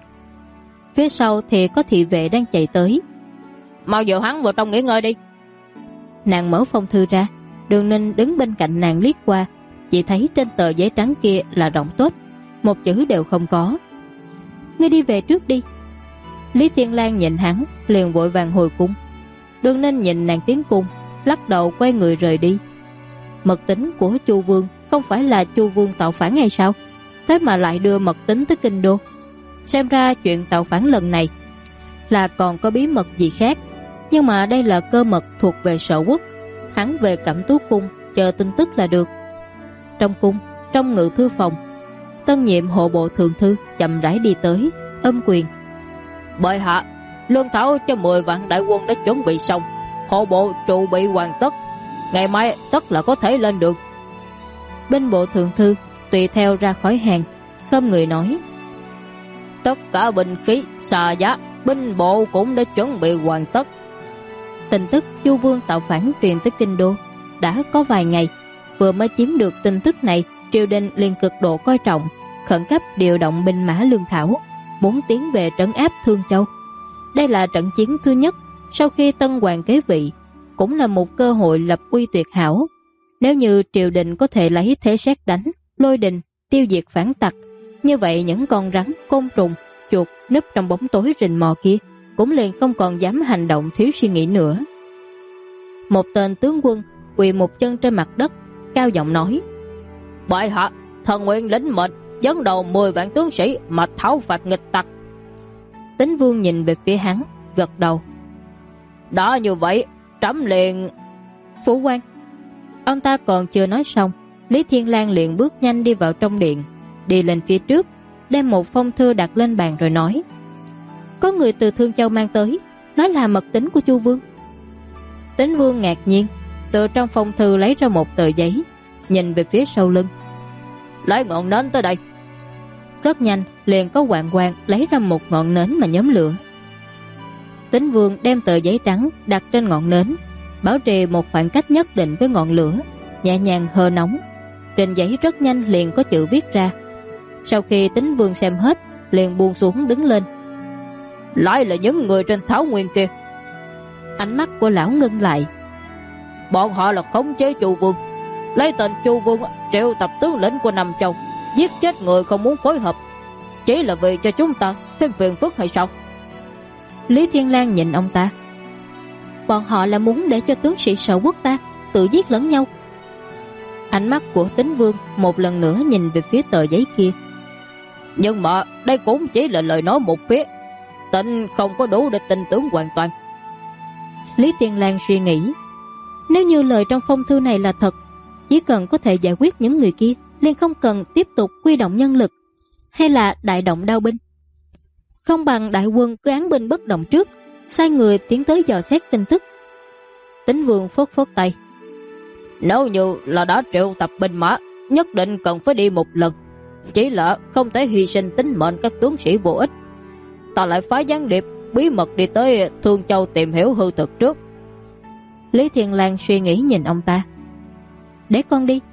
Phía sau thì có thị vệ đang chạy tới. Mau dìu hắn vào trong nghỉ ngơi đi. Nàng mở phong thư ra. Đường Ninh đứng bên cạnh nàng liếc qua, chỉ thấy trên tờ giấy trắng kia là đọng tốt, một chữ đều không có. Ngươi đi về trước đi. Lý Thiên Lang nhìn hắn, liền vội vàng hồi cung. Đường Ninh nhìn nàng tiến cung, lắc đầu quay người rời đi. Mật tín của Chu Vương không phải là Chu Vương tạo phản hay sao? Thế mà lại đưa mật tín tới kinh đô. Xem ra chuyện tạo phản lần này là còn có bí mật gì khác. Nhưng mà đây là cơ mật thuộc về Sở Quốc. Hắn về Cẩm Tú cung chờ tin tức là được. Trong cung, trong ngự thư phòng, tân nhiệm hộ bộ thượng thư chậm rãi đi tới, ôm quyền: Bệ hạ, lương thảo cho 10 vạn đại quân đã chuẩn bị xong, hộ bộ trụ bị hoàn tất, ngày mai tất là có thể lên đường. Binh bộ thượng thư tùy theo ra khỏi hàng, khom người nói: Tất cả binh khí, xà giá, binh bộ cũng đã chuẩn bị hoàn tất. Tin tức Chu Vương tạo phản truyền tới kinh đô đã có vài ngày. Vừa mới chiếm được tin tức này, triều đình liền cực độ coi trọng, khẩn cấp điều động binh mã lương thảo, muốn tiến về trấn áp Thương Châu. Đây là trận chiến thứ nhất sau khi Tân Hoàng kế vị, cũng là một cơ hội lập uy tuyệt hảo. Nếu như triều đình có thể lấy thế sét đánh, lôi đình, tiêu diệt phản tặc, như vậy những con rắn, côn trùng, chuột núp trong bóng tối rình mò kia cũng liền không còn dám hành động thiếu suy nghĩ nữa. Một tên tướng quân quỳ một chân trên mặt đất, cao giọng nói: Bệ hạ, thần nguyện lĩnh mệnh dẫn đầu 10 vạn tướng sĩ mà thảo phạt nghịch tặc. Tín Vương nhìn về phía hắn, gật đầu: Đã như vậy, trẫm liền... Phủ quan. Ông ta còn chưa nói xong, Lý Thiên Lang liền bước nhanh đi vào trong điện, đi lên phía trước, đem một phong thư đặt lên bàn rồi nói: có người từ Thương Châu mang tới, nói là mật tín của Chu Vương. Tín Vương ngạc nhiên, từ trong phong thư lấy ra một tờ giấy, nhìn về phía sau lưng. Lấy ngọn nến tới đây. Rất nhanh liền có Hoàng Quang lấy ra một ngọn nến mà nhóm lửa. Tín Vương đem tờ giấy trắng đặt trên ngọn nến, bảo trì một khoảng cách nhất định với ngọn lửa, nhẹ nhàng hơ nóng. Trên giấy rất nhanh liền có chữ viết ra. Sau khi Tín Vương xem hết, liền buông xuống đứng lên. Lại là những người trên Thảo Nguyên kia. Ánh mắt của lão ngưng lại. Bọn họ là khống chế Chu Vương, lấy tên Chu Vương triệu tập tướng lĩnh của Nam Châu, giết chết người không muốn phối hợp, chỉ là vì cho chúng ta thêm phiền phức hay sao? Lý Thiên Lang nhìn ông ta. Bọn họ là muốn để cho tướng sĩ Sở Quốc ta tự giết lẫn nhau. Ánh mắt của Tín Vương một lần nữa nhìn về phía tờ giấy kia. Nhưng mà đây cũng chỉ là lời nói một phía, Tịnh không có đủ để tin tưởng hoàn toàn. Lý Thiên Lang suy nghĩ, nếu như lời trong phong thư này là thật, chỉ cần có thể giải quyết những người kia, liền không cần tiếp tục quy động nhân lực hay là đại động đao binh. Không bằng đại quân cứ án binh bất động trước, sai người tiến tới dò xét tin tức. Tín Vương phất phất tay. Nếu như là đã triệu tập binh mã, nhất định cần phải đi một lần, chỉ là không thể hy sinh tính mệnh các tướng sĩ vô ích. Ta lại phái gián điệp bí mật đi tới Thương Châu tìm hiểu hư thực trước. Lý Thiên Lang suy nghĩ nhìn ông ta. Để con đi.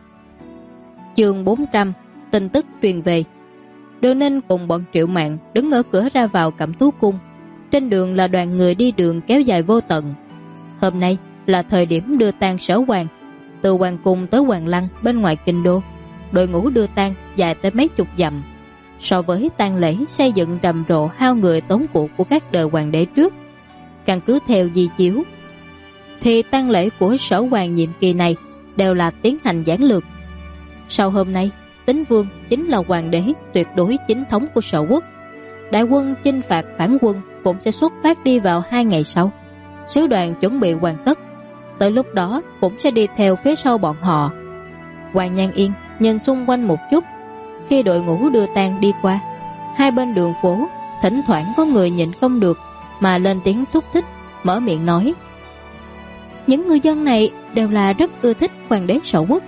Chương 400, tin tức truyền về. Đường Ninh cùng bọn Triệu Mạn đứng ở cửa ra vào Cẩm Tú Cung. Trên đường là đoàn người đi đường kéo dài vô tận. Hôm nay là thời điểm đưa tang Sở Hoàng. Từ Hoàng Cung tới Hoàng Lăng bên ngoài kinh đô, đội ngũ đưa tang dài tới mấy chục dặm. So với tang lễ xây dựng rầm rộ hao người tốn của các đời hoàng đế trước, căn cứ theo di chiếu, thì tang lễ của Sở Hoàng nhiệm kỳ này đều là tiến hành giản lược. Sau hôm nay, Tín Vương chính là hoàng đế tuyệt đối chính thống của Sở Quốc. Đại quân chinh phạt phản quân cũng sẽ xuất phát đi vào 2 ngày sau. Sứ đoàn chuẩn bị hoàn tất, tới lúc đó cũng sẽ đi theo phía sau bọn họ. Hoàng Nhan Yên nhìn xung quanh một chút. Khi đội ngũ đưa tang đi qua, hai bên đường phố thỉnh thoảng có người nhịn không được mà lên tiếng thúc thích, mở miệng nói: những người dân này đều là rất ưa thích hoàng đế Sở Quốc.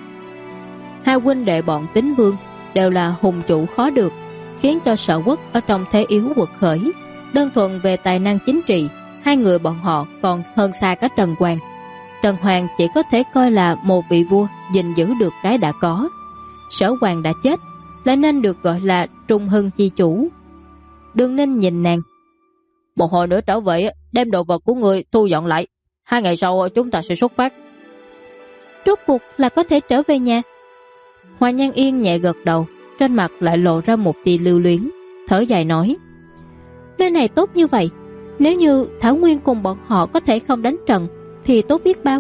Hai huynh đệ bọn Tín Vương đều là hùng chủ khó được, khiến cho Sở Quốc ở trong thế yếu quật khởi. Đơn thuần về tài năng chính trị, hai người bọn họ còn hơn xa cả Trần Hoàng. Trần Hoàng chỉ có thể coi là một vị vua gìn giữ được cái đã có. Sở Hoàng đã chết, lại nên được gọi là trung hưng chi chủ. Đường Ninh nhìn nàng. Một hồi nữa trở về, đem đồ vật của người thu dọn lại. 2 ngày sau chúng ta sẽ xuất phát. Rốt cuộc là có thể trở về nhà. Hoàng Nhan Yên nhẹ gật đầu, trên mặt lại lộ ra một tia lưu luyến, thở dài nói: nơi này tốt như vậy, nếu như Thảo Nguyên cùng bọn họ có thể không đánh trận thì tốt biết bao.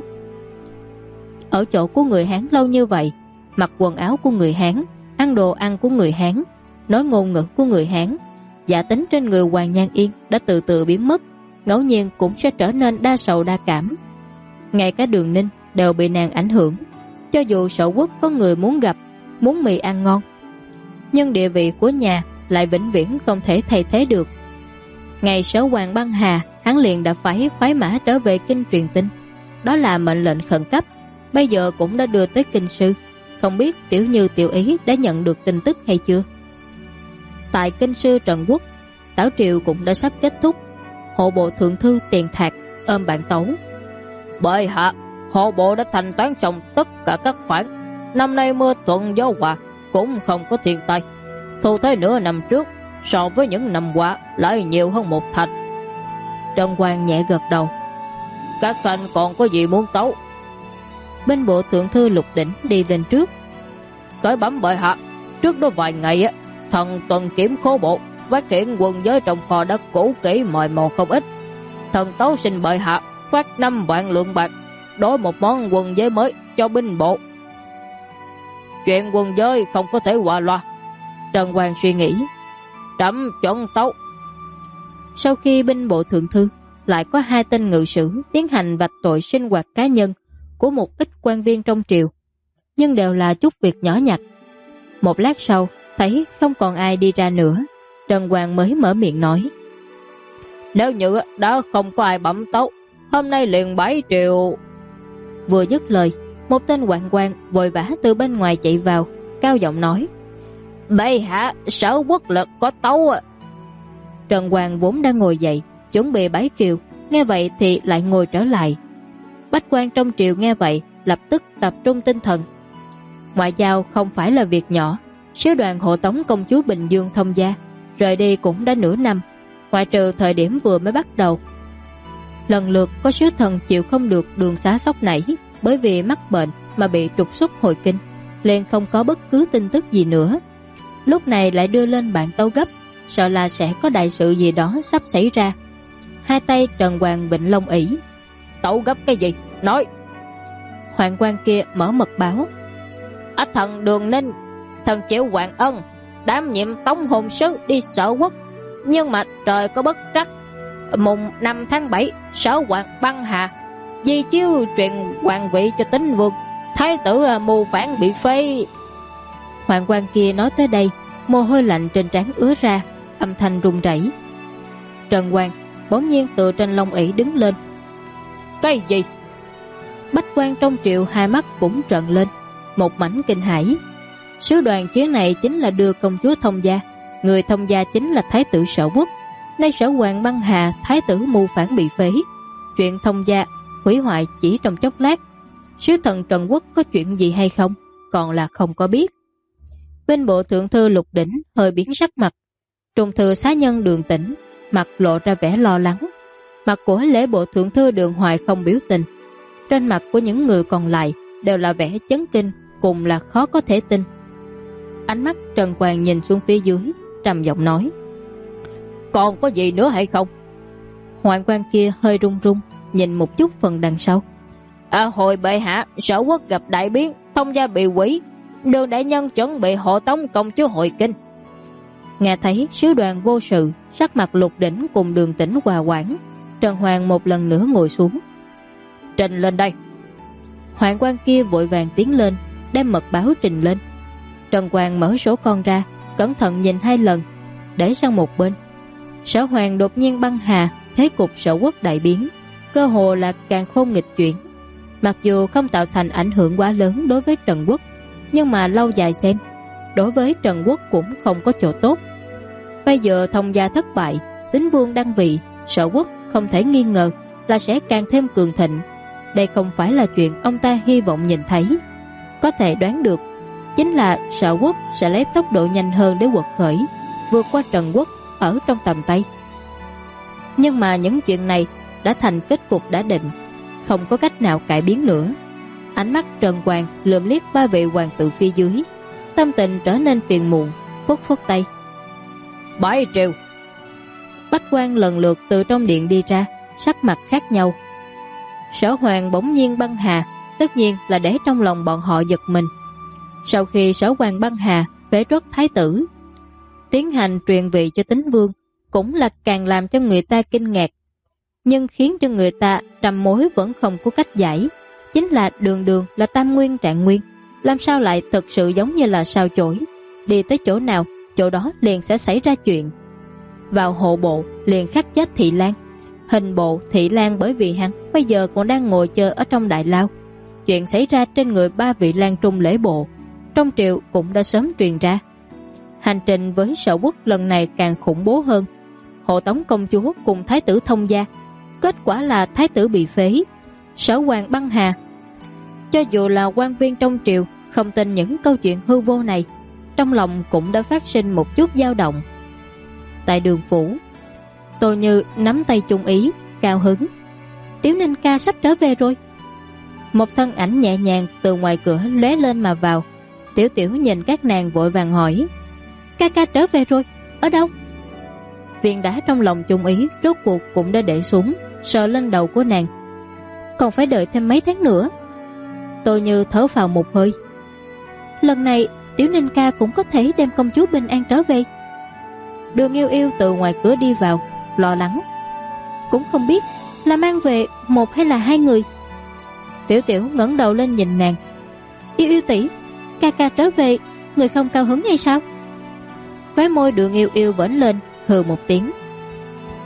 Ở chỗ của người Hán lâu như vậy, mặc quần áo của người Hán, ăn đồ ăn của người Hán, nói ngôn ngữ của người Hán, giả tính trên người Hoàng Nhan Yên đã từ từ biến mất, ngẫu nhiên cũng sẽ trở nên đa sầu đa cảm. Ngay cả Đường Ninh đều bị nàng ảnh hưởng. Cho dù Sở Quốc có người muốn gặp, muốn mì ăn ngon, nhưng địa vị của nhà lại vĩnh viễn không thể thay thế được. Ngày Sở Hoàng băng hà, hắn liền đã phải phái mã trở về kinh truyền tin. Đó là mệnh lệnh khẩn cấp, bây giờ cũng đã đưa tới kinh sư. Không biết Tiểu Như Tiểu Ý đã nhận được tin tức hay chưa? Tại kinh sư Trần Quốc, tảo triều cũng đã sắp kết thúc. Hộ bộ thượng thư Tiền Thạc ôm bản tấu: bệ hạ, hộ bộ đã thanh toán xong tất cả các khoản. Năm nay mưa thuận gió hòa, cũng không có thiên tai. Thu tới nửa năm trước, so với những năm qua lại nhiều hơn 1 thành. Trần Hoàng nhẹ gật đầu: các khanh còn có gì muốn tấu? Bên bộ thượng thư Lục Đỉnh đi lên trước: cởi bẩm bệ hạ, trước đó vài ngày thần tuần kiểm khố bộ phát hiện quân giới trong kho đất cũ kỹ mòi mò không ít. Thần tấu xin bệ hạ phát 5 vạn lượng bạc đổi một món quần giới mới cho binh bộ. Chuyện quần giới không có thể qua loa. Trần Hoàng suy nghĩ: trẫm chuẩn tấu. Sau khi binh bộ thượng thư, lại có 2 tên ngự sử tiến hành vạch tội sinh hoạt cá nhân của một ít quan viên trong triều, nhưng đều là chút việc nhỏ nhặt. Một lát sau thấy không còn ai đi ra nữa, Trần Hoàng mới mở miệng nói: Nếu như đã không có ai bẩm tấu, hôm nay liền 7 triệu. Vừa dứt lời, một tên hoạn quan vội vã từ bên ngoài chạy vào, cao giọng nói: Bệ hạ, Sở Quốc lực có tấu. Trần Hoàng vốn đang ngồi dậy chuẩn bị bái triều, nghe vậy thì lại ngồi trở lại. Bách quan trong triều nghe vậy lập tức tập trung tinh thần. Ngoại giao không phải là việc nhỏ. Sứ đoàn hộ tống công chúa Bình Dương thông gia rời đi cũng đã nửa năm, ngoại trừ thời điểm vừa mới bắt đầu. Lần lượt có sứ thần chịu không được đường xá sốc nảy, bởi vì mắc bệnh mà bị trục xuất hồi kinh, liền không có bất cứ tin tức gì nữa. Lúc này lại đưa lên bản tấu gấp, sợ là sẽ có đại sự gì đó sắp xảy ra. Hai tay Trần Hoàng vịnh lông ỷ. Tấu gấp cái gì? Nói. Hoạn quan kia mở mật báo: Thần Đường Ninh, thần chịu hoàng ân, đảm nhiệm tống hồn sứ đi Sở Quốc. Nhưng mà trời có bất trắc, mùng 5 tháng 7, Sở Hoàng băng hà, di chiếu truyền hoàng vị cho Tín Vương, thái tử mưu phản bị phế. Hoạn quan kia nói tới đây, mồ hôi lạnh trên trán ứa ra, âm thanh run rẩy. Trần Hoàng bỗng nhiên từ trên lông ỷ đứng lên. Cái gì? Bách quan trong triều hai mắt cũng trợn lên, một mảnh kinh hãi. Sứ đoàn chuyến này chính là đưa công chúa thông gia, người thông gia chính là thái tử Sở Quốc. Nay Sở Hoàng băng hà, thái tử mưu phản bị phế, chuyện thông gia hủy hoại chỉ trong chốc lát. Sứ thần Trần Quốc có chuyện gì hay không, còn là không có biết. Bên bộ thượng thư Lục Đỉnh hơi biến sắc mặt. Trung thư xá nhân Đường Tĩnh mặt lộ ra vẻ lo lắng. Mặt của lễ bộ thượng thư Đường Hoài không biểu tình. Trên mặt của những người còn lại đều là vẻ chấn kinh, cùng là khó có thể tin. Ánh mắt Trần Hoàng nhìn xuống phía dưới, trầm giọng nói: Còn có gì nữa hay không? Hoạn quan kia hơi run run, nhìn một chút phần đằng sau. Hồi bệ hạ, Sở Quốc gặp đại biến, thông gia bị hủy, Đường đại nhân chuẩn bị hộ tống công chúa hồi kinh. Nghe thấy sứ đoàn vô sự, sắc mặt Lục Đỉnh cùng Đường Tĩnh hòa hoãn. Trần Hoàng một lần nữa ngồi xuống. Trình lên đây. Hoạn quan kia vội vàng tiến lên, đem mật báo trình lên. Trần Hoàng mở sổ con ra, cẩn thận nhìn 2 lần, để sang một bên. Sở Hoàng đột nhiên băng hà, thế cục Sở Quốc đại biến, cơ hồ là càng khôn nghịch chuyển. Mặc dù không tạo thành ảnh hưởng quá lớn đối với Trần Quốc, nhưng mà lâu dài xem, đối với Trần Quốc cũng không có chỗ tốt. Bây giờ thông gia thất bại, Tín Vương đăng vị, Sở Quốc không thể nghi ngờ là sẽ càng thêm cường thịnh. Đây không phải là chuyện ông ta hy vọng nhìn thấy. Có thể đoán được, chính là Sở Quốc sẽ lấy tốc độ nhanh hơn để quật khởi, vượt qua Trần Quốc ở trong tầm tay. Nhưng mà những chuyện này đã thành kết cục đã định, không có cách nào cải biến nữa. Ánh mắt Trần Hoàng lườm liếc 3 vị hoàng tử phía dưới, tâm tình trở nên phiền muộn, phất phất tay. 7 triệu. Bách quan lần lượt từ trong điện đi ra, sắc mặt khác nhau. Sở Hoàng bỗng nhiên băng hà, tất nhiên là để trong lòng bọn họ giật mình. Sau khi Sở Hoàng băng hà phế truất thái tử, tiến hành truyền vị cho Tín Vương, cũng là càng làm cho người ta kinh ngạc. Nhưng khiến cho người ta trầm mối vẫn không có cách giải, chính là đường đường là tam nguyên trạng nguyên, làm sao lại thực sự giống như là sao chổi, đi tới chỗ nào chỗ đó liền sẽ xảy ra chuyện. Vào hộ bộ liền khắc chết Thị Lan, hình bộ Thị Lan bởi vì hắn bây giờ còn đang ngồi chờ ở trong đại lao. Chuyện xảy ra trên người 3 vị Lan Trung lễ bộ, trong triều cũng đã sớm truyền ra. Hành trình với Sở Quốc lần này càng khủng bố hơn. Hộ tống công chúa cùng thái tử thông gia, kết quả là thái tử bị phế, Sở Hoàng băng hà. Cho dù là quan viên trong triều không tin những câu chuyện hư vô này, trong lòng cũng đã phát sinh một chút dao động. Tại Đường phủ, Tô Như nắm tay Trung Ý, cao hứng: Tiểu Ninh ca sắp trở về rồi. Một thân ảnh nhẹ nhàng từ ngoài cửa lóe lên mà vào. Tiểu Tiểu nhìn các nàng vội vàng hỏi: Ca ca trở về rồi, ở đâu? Viên đá trong lòng Trung Ý rốt cuộc cũng đã để xuống, sờ lên đầu của nàng. Còn phải đợi thêm mấy tháng nữa. Tô Như thở phào một hơi. Lần này Tiểu Ninh ca cũng có thể đem công chúa bình an trở về. Đường Yêu Yêu từ ngoài cửa đi vào, lo lắng: Cũng không biết là mang về 1 hay là 2 người. Tiểu Tiểu ngẩng đầu lên nhìn nàng: Yêu Yêu tỷ, ca ca trở về, người không cao hứng hay sao? Khóe môi Đường Yêu Yêu vẫn lên, hừ một tiếng: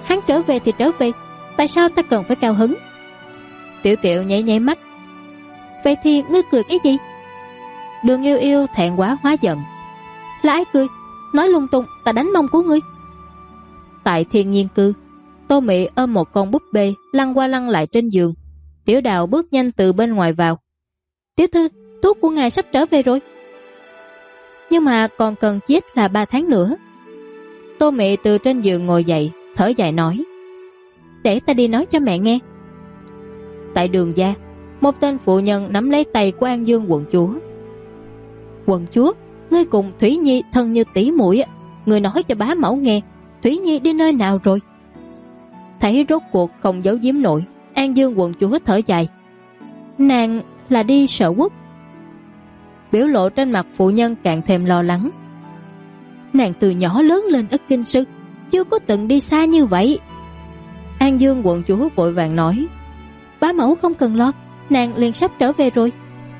Hắn trở về thì trở về, tại sao ta cần phải cao hứng? Tiểu Kiều nháy nháy mắt. Vậy thì ngươi cười cái gì? Đường Yêu Yêu thẹn quá hóa giận. Là ai cười? Nói lung tung, ta đánh mông của ngươi. Tại Thiên Nhiên Cư, Tô Mị ôm một con búp bê lăn qua lăn lại trên giường. Tiểu Đào bước nhanh từ bên ngoài vào. Tiểu thư, thuốc của ngài sắp trở về rồi. Nhưng mà còn cần chết là 3 tháng nữa. Tô Mị từ trên giường ngồi dậy, thở dài nói. Để ta đi nói cho mẹ nghe. Tại Đường gia, một tên phụ nhân nắm lấy tay của An Dương quận chúa. Quận chúa, ngươi cùng Thủy Nhi thân như tỷ muội, ngươi nói cho bá mẫu nghe, Thủy Nhi đi nơi nào rồi? Thấy rốt cuộc không giấu giếm nổi, An Dương quận chúa thở dài. Nàng là đi Sở Quốc. Biểu lộ trên mặt phụ nhân càng thêm lo lắng. Nàng từ nhỏ lớn lên ở Kinh Sư, chưa có từng đi xa như vậy. An Dương quận chúa vội vàng nói. Bá mẫu không cần lo, nàng liền sắp trở về rồi.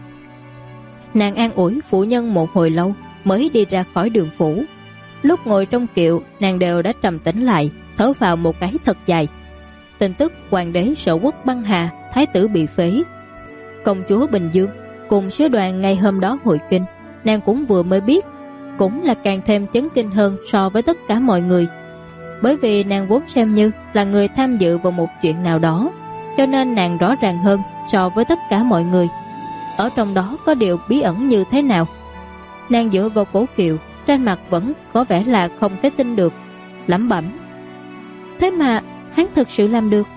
Nàng an ủi phụ nhân một hồi lâu mới đi ra khỏi đường phủ. Lúc ngồi trong kiệu, nàng đều đã trầm tĩnh lại, thở vào một cái thật dài. Tin tức hoàng đế Sở Quốc băng hà, thái tử bị phế, công chúa Bình Dương cùng sứ đoàn ngày hôm đó hội kinh, nàng cũng vừa mới biết, cũng là càng thêm chấn kinh hơn so với tất cả mọi người. Bởi vì nàng vốn xem như là người tham dự vào một chuyện nào đó, cho nên nàng rõ ràng hơn so với tất cả mọi người ở trong đó có điều bí ẩn như thế nào. Nàng dựa vào cổ kiệu, trên mặt vẫn có vẻ là không thể tin được, lẩm bẩm. Thế mà hắn thực sự làm được.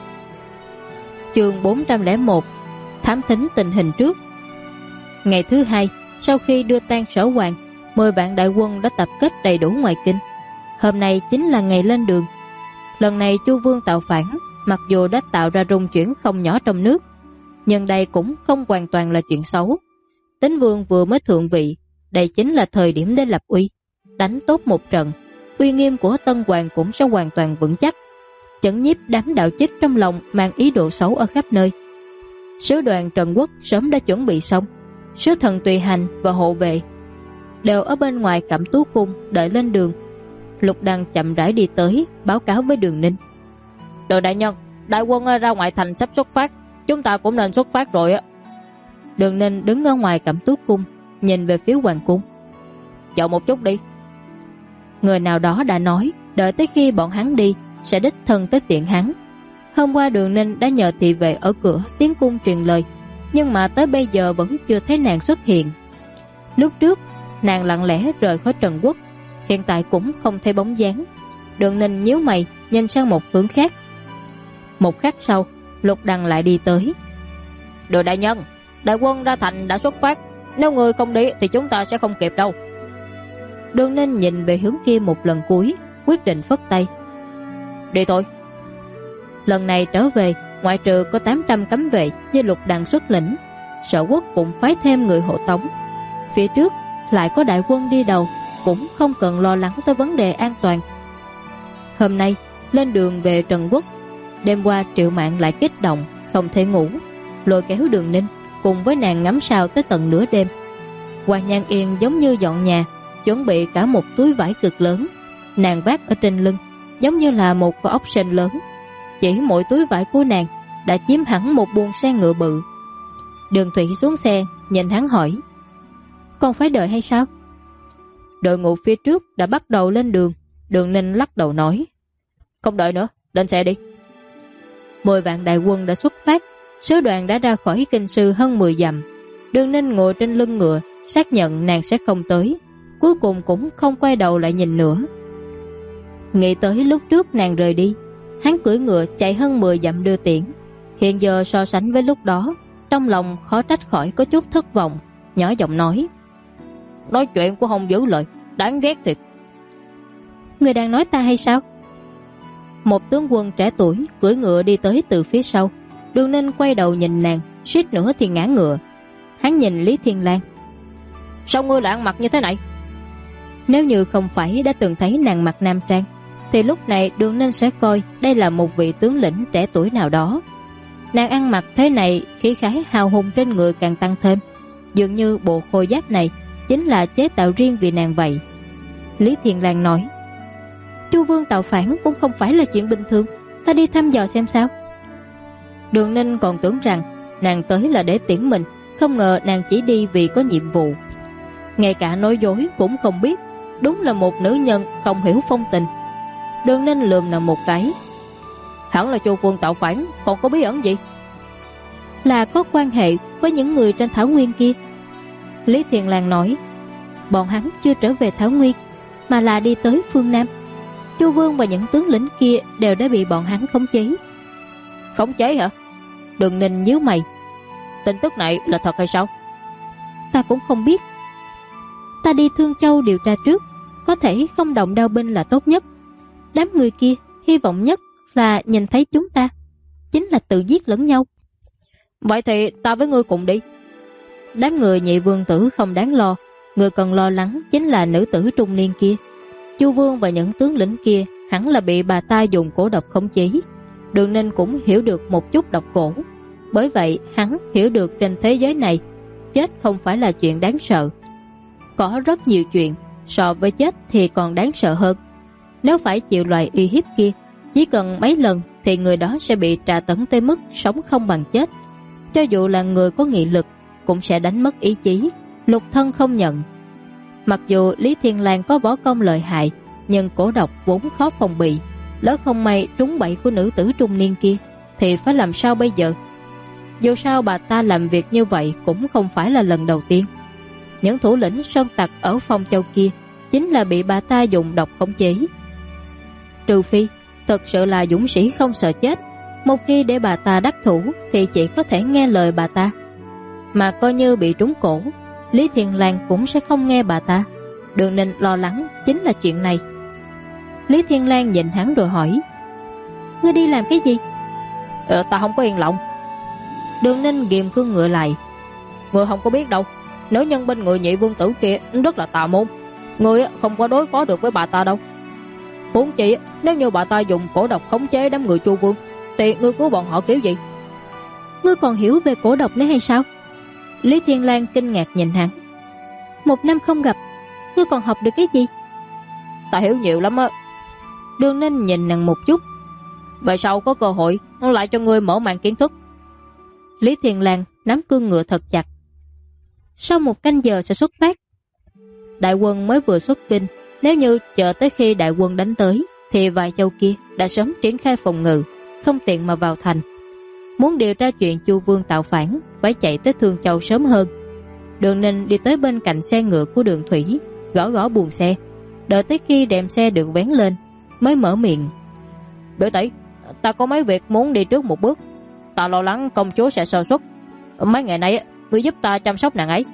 Chương 401, thám thính tình hình trước. Ngày thứ hai, sau khi đưa tang Sở Hoàng, 10 vạn đại quân đã tập kết đầy đủ ngoài kinh. Hôm nay chính là ngày lên đường. Lần này Chu Vương tạo phản, mặc dù đã tạo ra rung chuyển không nhỏ trong nước, nhưng đây cũng không hoàn toàn là chuyện xấu. Tín Vương vừa mới thượng vị, đây chính là thời điểm để lập uy. Đánh tốt một trận, uy nghiêm của Tân Hoàng cũng sẽ hoàn toàn vững chắc, chấn nhiếp đám đạo chích trong lòng mang ý đồ xấu ở khắp nơi. Sứ đoàn Trần Quốc sớm đã chuẩn bị xong, sứ thần tùy hành và hộ vệ đều ở bên ngoài Cẩm Tú Cung đợi lên đường. Lục Đăng chậm rãi đi tới, báo cáo với Đường Ninh. Đường đại nhân, đại quân ra ngoại thành sắp xuất phát, chúng ta cũng nên xuất phát rồi á. Đường Ninh đứng ở ngoài Cẩm Tú Cung, nhìn về phía hoàng cung. Chờ một chút đi. Người nào đó đã nói, đợi tới khi bọn hắn đi, sẽ đích thân tới tiện hắn. Hôm qua Đường Ninh đã nhờ thị vệ ở cửa tiến cung truyền lời, nhưng mà tới bây giờ vẫn chưa thấy nàng xuất hiện. Lúc trước, nàng lặng lẽ rời khỏi Trần Quốc, hiện tại cũng không thấy bóng dáng. Đường Ninh nhíu mày, nhìn sang một hướng khác. Một khắc sau, Lục Đăng lại đi tới. Đường đại nhân, đại quân ra thành đã xuất phát, nếu người không đi thì chúng ta sẽ không kịp đâu. Đường Ninh nhìn về hướng kia một lần cuối, quyết định phất tay. Đi thôi. Lần này trở về, ngoại trừ có 800 cấm vệ như Lục Đăng xuất lĩnh, Sở Quốc cũng phái thêm người hộ tống. Phía trước lại có đại quân đi đầu, cũng không cần lo lắng tới vấn đề an toàn. Hôm nay lên đường về Trần Quốc, đêm qua Triệu Mạn lại kích động không thể ngủ, lôi kéo Đường Ninh cùng với nàng ngắm sao tới tận nửa đêm. Hoàng Nhan Yên giống như dọn nhà, chuẩn bị cả một túi vải cực lớn, nàng vác ở trên lưng giống như là một con ốc sên lớn. Chỉ mỗi túi vải của nàng đã chiếm hẳn một buồng xe ngựa bự. Đường Thủy xuống xe nhìn hắn hỏi, còn phải đợi hay sao? Đội ngũ phía trước đã bắt đầu lên đường. Đường Ninh lắc đầu nói, không đợi nữa, lên xe đi. 10 vạn đại quân đã xuất phát, sứ đoàn đã ra khỏi Kinh Sư hơn 10 dặm. Đường Ninh ngồi trên lưng ngựa, xác nhận nàng sẽ không tới, cuối cùng cũng không quay đầu lại nhìn nữa. Nghĩ tới lúc trước nàng rời đi, hắn cưỡi ngựa chạy hơn 10 dặm đưa tiễn. Hiện giờ so sánh với lúc đó, trong lòng khó trách khỏi có chút thất vọng, nhỏ giọng nói chuyện của không giữ lời, đáng ghét thiệt. Người đang nói ta hay sao? Một tướng quân trẻ tuổi cưỡi ngựa đi tới từ phía sau. Đường Ninh quay đầu nhìn nàng, suýt nữa thì ngã ngựa. Hắn nhìn Lý Thiên Lang. Sao ngươi lại ăn mặc như thế này? Nếu như không phải đã từng thấy nàng mặc nam trang, thì lúc này Đường Ninh sẽ coi đây là một vị tướng lĩnh trẻ tuổi nào đó. Nàng ăn mặc thế này, khí khái hào hùng trên người càng tăng thêm, dường như bộ khôi giáp này chính là chế tạo riêng vì nàng vậy. Lý Thiên Lang nói, Chu Vương tạo phản cũng không phải là chuyện bình thường, ta đi thăm dò xem sao. Đường Ninh còn tưởng rằng nàng tới là để tiễn mình, không ngờ nàng chỉ đi vì có nhiệm vụ. Ngay cả nói dối cũng không biết, đúng là một nữ nhân không hiểu phong tình. Đường Ninh lườm nàng một cái. Hẳn là Chu Vương tạo phản, còn có bí ẩn gì? Là có quan hệ với những người trên Thảo Nguyên kia. Lý Thiền Lan nói, bọn hắn chưa trở về Thảo Nguyên, mà là đi tới phương Nam. Chu Vương và những tướng lĩnh kia đều đã bị bọn hắn khống chế. Khống chế hả? Đường Ninh nhíu mày. Tin tức này là thật hay sao? Ta cũng không biết. Ta đi Thương Châu điều tra trước, có thể không động đao binh là tốt nhất. Đám người kia hy vọng nhất là nhìn thấy chúng ta, chính là tự giết lẫn nhau. Vậy thì ta với ngươi cùng đi. Đám người Nhị Vương tử không đáng lo, người cần lo lắng chính là nữ tử trung niên kia. Chu Vương và những tướng lĩnh kia hẳn là bị bà ta dùng cổ độc khống chế. Đường Ninh cũng hiểu được một chút độc cổ, bởi vậy hắn hiểu được trên thế giới này chết không phải là chuyện đáng sợ. Có rất nhiều chuyện so với chết thì còn đáng sợ hơn. Nếu phải chịu loại uy hiếp kia, chỉ cần mấy lần thì người đó sẽ bị tra tấn tới mức sống không bằng chết. Cho dù là người có nghị lực cũng sẽ đánh mất ý chí, lục thân không nhận. Mặc dù Lý Thiên Lang có võ công lợi hại, nhưng cổ độc vốn khó phòng bị, lỡ không may trúng bẫy của nữ tử trung niên kia thì phải làm sao bây giờ? Dù sao bà ta làm việc như vậy cũng không phải là lần đầu tiên. Những thủ lĩnh sơn tặc ở Phong Châu kia chính là bị bà ta dùng độc khống chế. Trừ phi thật sự là dũng sĩ không sợ chết, một khi để bà ta đắc thủ thì chỉ có thể nghe lời bà ta. Mà coi như bị trúng cổ, Lý Thiên Lang cũng sẽ không nghe bà ta. Đường Ninh lo lắng chính là chuyện này. Lý Thiên Lang nhìn hắn rồi hỏi, ngươi đi làm cái gì? Ta không có yên lòng. Đường Ninh ghim cương ngựa lại. Ngươi không có biết đâu, nữ nhân bên người Nhị Vương tử kia rất là tà môn, ngươi không có đối phó được với bà ta đâu. Huống chi nếu như bà ta dùng cổ độc khống chế đám người Chu Vương thì ngươi cứu bọn họ kiểu gì? Ngươi còn hiểu về cổ độc nữa hay sao? Lý Thiên Lang kinh ngạc nhìn hắn. 1 năm không gặp, ngươi còn học được cái gì? Ta hiểu nhiều lắm á. Đường Ninh nhìn nàng một chút. Về sau có cơ hội lại cho ngươi mở màn kiến thức. Lý Thiên Lang nắm cương ngựa thật chặt. Sau 1 canh giờ sẽ xuất phát. Đại quân mới vừa xuất binh, nếu như chờ tới khi đại quân đánh tới thì vài châu kia đã sớm triển khai phòng ngự, không tiện mà vào thành. Muốn điều tra chuyện Chu Vương tạo phản phải chạy tới Thương Châu sớm hơn. Đường Ninh đi tới bên cạnh xe ngựa của Đường Thủy, gõ gõ buồng xe, đợi tới khi đèn xe được vén lên mới mở miệng. Biểu tỷ, ta có mấy việc muốn đi trước một bước. Ta lo lắng công chúa sẽ sơ suất. Mấy ngày nay ngươi giúp ta chăm sóc nàng ấy.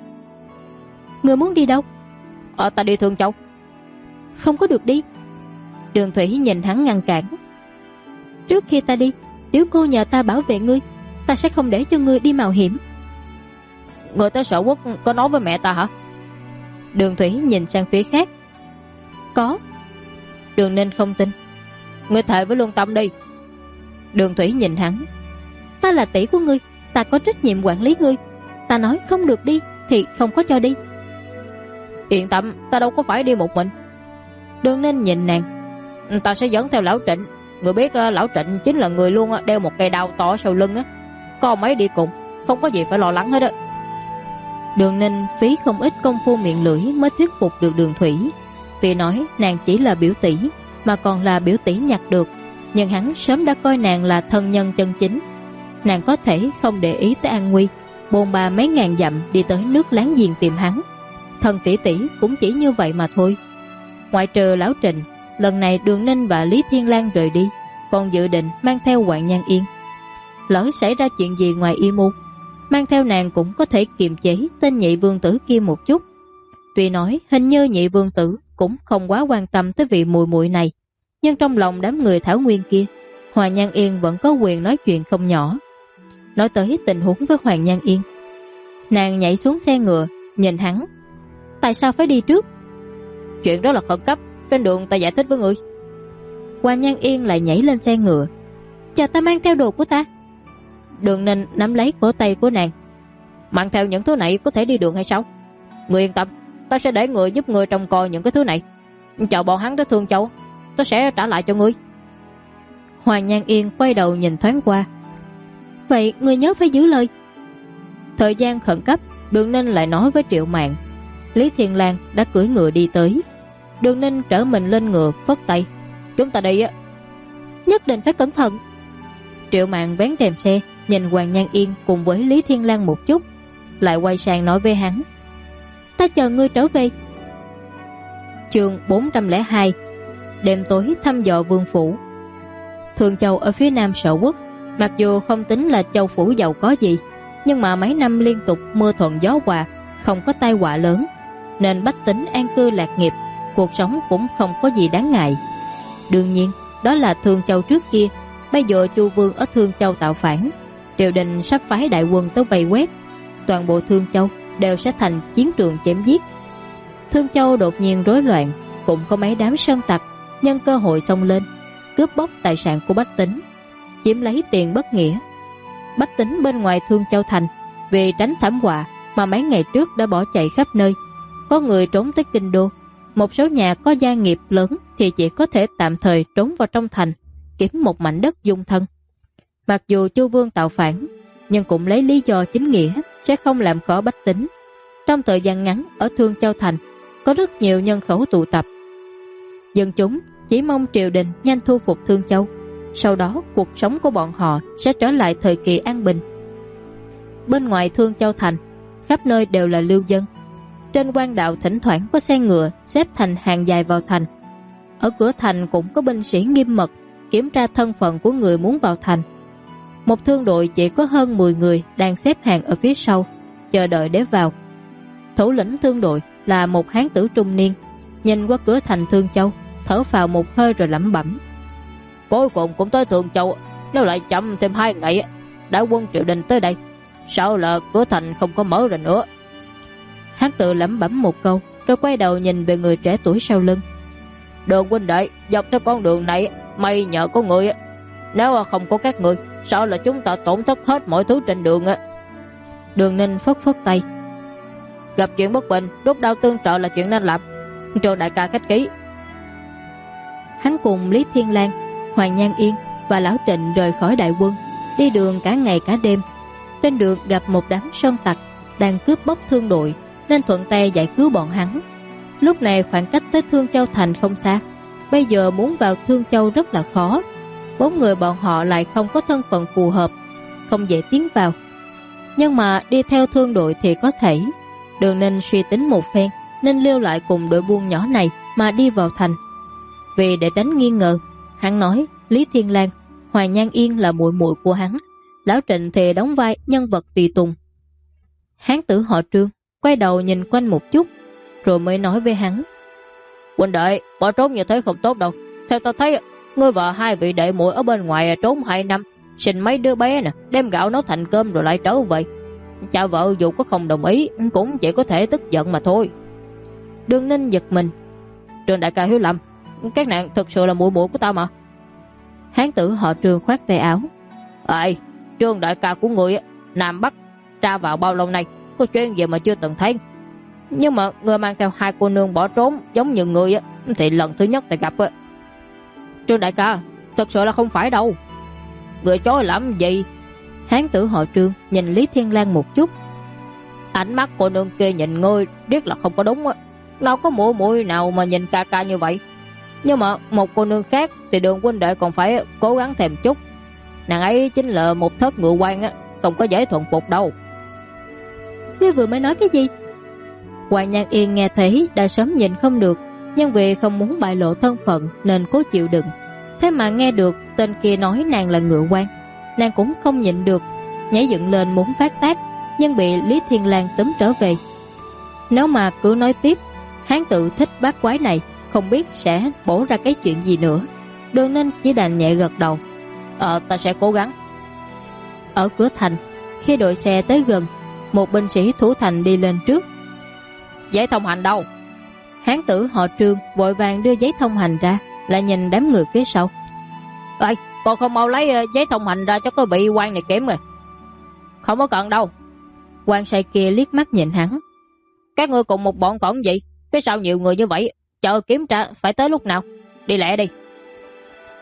Ngươi muốn đi đâu? Ta đi Thương Châu. Không có được đi. Đường Thủy nhìn hắn ngăn cản. Trước khi ta đi, tiểu cô nhờ ta bảo vệ ngươi, ta sẽ không để cho ngươi đi mạo hiểm. Người tới Sở Quốc có nói với mẹ ta hả? Đường Thủy nhìn sang phía khác. Có. Đường Ninh không tin. Ngươi thề với Lương Tâm đi. Đường Thủy nhìn hắn. Ta là tỷ của ngươi, ta có trách nhiệm quản lý ngươi. Ta nói không được đi thì không có cho đi. Yên tâm, ta đâu có phải đi một mình. Đường Ninh nhìn nàng. Ta sẽ dẫn theo Lão Trịnh. Người biết Lão Trịnh chính là người luôn đeo một cây đao to sau lưng á. Có mấy đi cùng, không có gì phải lo lắng hết á. Đường Ninh phí không ít công phu miệng lưỡi mới thuyết phục được Đường Thủy. Tuy nói nàng chỉ là biểu tỷ, mà còn là biểu tỷ nhặt được, nhưng hắn sớm đã coi nàng là thân nhân chân chính. Nàng có thể không để ý tới an nguy, bôn ba mấy ngàn dặm đi tới nước láng giềng tìm hắn. Thân tỷ tỷ cũng chỉ như vậy mà thôi. Ngoại trừ Lão Trịnh, lần này Đường Ninh và Lý Thiên Lang rời đi, còn dự định mang theo Hoàng Nhan Yên. Lỡ xảy ra chuyện gì ngoài y mưu, mang theo nàng cũng có thể kiềm chế tên Nhị Vương tử kia một chút. Tuy nói hình như Nhị Vương tử cũng không quá quan tâm tới vị muội muội này, nhưng trong lòng đám người Thảo Nguyên kia, Hoàng Nhan Yên vẫn có quyền nói chuyện không nhỏ. Nói tới tình huống với Hoàng Nhan Yên, nàng nhảy xuống xe ngựa, nhìn hắn. Tại sao phải đi trước? Chuyện đó là khẩn cấp, trên đường ta giải thích với người. Hoàng Nhan Yên lại nhảy lên xe ngựa. Chờ ta mang theo đồ của ta. Đường Ninh nắm lấy cổ tay của nàng. Mang theo những thứ này có thể đi đường hay sao? Người yên tâm, ta sẽ để người giúp người trông coi những cái thứ này. Chờ bọn hắn tới Thương Châu tôi sẽ trả lại cho ngươi. Hoàng Nhan Yên quay đầu nhìn thoáng qua. Vậy ngươi nhớ phải giữ lời. Thời gian khẩn cấp, Đường Ninh lại nói với Triệu Mạn. Lý Thiên Lang đã cưỡi ngựa đi tới. Đường Ninh trở mình lên ngựa, phất tay. Chúng ta đi á. Nhất định phải cẩn thận. Triệu Mạn vén rèm xe, nhìn Hoàng Nhan Yên cùng với Lý Thiên Lang một chút, lại quay sang nói với hắn. Ta chờ ngươi trở về. Chương 402. Đêm tối thăm dò vương phủ. Thường Châu ở phía nam Sở Quốc, mặc dù không tính là châu phủ giàu có gì, nhưng mà mấy năm liên tục mưa thuận gió hòa, không có tai họa lớn, nên bách tính an cư lạc nghiệp, cuộc sống cũng không có gì đáng ngại. Đương nhiên, đó là Thường Châu trước kia. Bây giờ Chu Vương ở Thương Châu tạo phản, triều đình sắp phái đại quân tới vây quét, toàn bộ Thương Châu đều sẽ thành chiến trường chém giết. Thương Châu đột nhiên rối loạn, cũng có mấy đám sơn tặc nhân cơ hội xông lên, cướp bóc tài sản của bách tính, chiếm lấy tiền bất nghĩa. Bách tính bên ngoài Thương Châu thành vì tránh thảm họa mà mấy ngày trước đã bỏ chạy khắp nơi, có người trốn tới kinh đô. Một số nhà có gia nghiệp lớn thì chỉ có thể tạm thời trốn vào trong thành, kiếm một mảnh đất dung thân. Mặc dù Chu Vương tạo phản, nhưng cũng lấy lý do chính nghĩa sẽ không làm khó bách tính. Trong thời gian ngắn ở Thương Châu thành có rất nhiều nhân khẩu tụ tập. Dân chúng chỉ mong triều đình nhanh thu phục Thương Châu, sau đó cuộc sống của bọn họ sẽ trở lại thời kỳ an bình. Bên ngoài Thương Châu thành, khắp nơi đều là lưu dân. Trên quan đạo thỉnh thoảng có xe ngựa xếp thành hàng dài vào thành. Ở cửa thành cũng có binh sĩ nghiêm mật kiểm tra thân phận của người muốn vào thành. Một thương đội chỉ có hơn 10 người đang xếp hàng ở phía sau, chờ đợi để vào. Thủ lĩnh thương đội là một hán tử trung niên, nhìn qua cửa thành Thương Châu, thở phào một hơi rồi lẩm bẩm. Cuối cùng cũng tới Thương Châu, nếu lại chậm thêm 2 ngày, đã quân triều đình tới đây, sợ là cửa thành không có mở ra nữa. Hán tự lẩm bẩm một câu, rồi quay đầu nhìn về người trẻ tuổi sau lưng. Đường huynh đệ, dọc theo con đường này may nhờ có người, nếu không có các người, sợ là chúng ta tổn thất hết mọi thứ trên đường. Đường Ninh phất phất tay. Gặp chuyện bất bình, rút đao tương trợ là chuyện nên làm. Trường đại ca khách khí. Hắn cùng Lý Thiên Lang, Hoàng Nhan Yên và Lão Trịnh rời khỏi đại quân, đi đường cả ngày cả đêm. Trên đường gặp một đám sơn tặc đang cướp bóc thương đội, nên thuận tay giải cứu bọn hắn. Lúc này khoảng cách tới Thương Châu thành không xa, bây giờ muốn vào Thương Châu rất là khó. 4 người bọn họ lại không có thân phận phù hợp, không dễ tiến vào. Nhưng mà đi theo thương đội thì có thể. Đường Ninh suy tính một phen, nên lưu lại cùng đội buôn nhỏ này mà đi vào thành. Vì để tránh nghi ngờ, hắn nói Lý Thiên Lang, Hoàng Nhan Yên là muội muội của hắn, Lão Trịnh thì đóng vai nhân vật tùy tùng. Hán tử họ Trương quay đầu nhìn quanh một chút, rồi mới nói với hắn. Huynh đệ, bỏ trốn như thế không tốt đâu. Theo ta thấy, ngươi và 2 vị đệ muội ở bên ngoài trốn 2 năm, sinh mấy đứa bé nè, đem gạo nấu thành cơm rồi lại trở về. Cha vợ dù có không đồng ý, cũng chỉ có thể tức giận mà thôi. Đường Ninh giật mình. Trường đại ca hiểu lầm, các nàng thực sự là muội muội của ta mà. Hán tử họ Trương khoát tay áo. Trương đại ca của người Nam Bắc tra vào bao lâu nay, có chuyện gì mà chưa từng thấy. Nhưng mà người mang theo 2 cô nương bỏ trốn giống như người thì lần thứ nhất ta gặp. Trương đại ca, thật sự là không phải đâu. Người chối làm gì? Hán tử họ Trương nhìn Lý Thiên Lang một chút. Ánh mắt cô nương kia nhìn ngươi biết là không có đúng. Nào có muội muội nào mà nhìn ca ca như vậy. Nhưng mà một cô nương khác thì Đường huynh đệ còn phải cố gắng thêm chút. Nàng ấy chính là một thất ngựa quan, không có dễ thuần phục đâu. Ngươi vừa mới nói cái gì? Hoàng Nhan Yên nghe thấy đã sớm nhìn không được, nhưng vì không muốn bại lộ thân phận nên cố chịu đựng. Thế mà nghe được tên kia nói nàng là ngựa quan, nàng cũng không nhịn được, nhảy dựng lên muốn phát tác, nhưng bị Lý Thiên Lang túm trở về. Nếu mà cứ nói tiếp, hán tự thích bát quái này không biết sẽ bổ ra cái chuyện gì nữa. Đường Ninh chỉ đành nhẹ gật đầu. Ta sẽ cố gắng. Ở cửa thành, khi đội xe tới gần, một binh sĩ thủ thành đi lên trước. Giấy thông hành đâu? Hán tử họ Trương vội vàng đưa giấy thông hành ra, lại nhìn đám người phía sau. Con không mau lấy giấy thông hành ra cho có bị quan này kiểm rồi. Không có cần đâu. Quan sai kia liếc mắt nhìn hắn. Các ngươi cùng một bọn còn gì? Phía sau nhiều người như vậy, chờ kiểm tra phải tới lúc nào? Đi lẹ đi,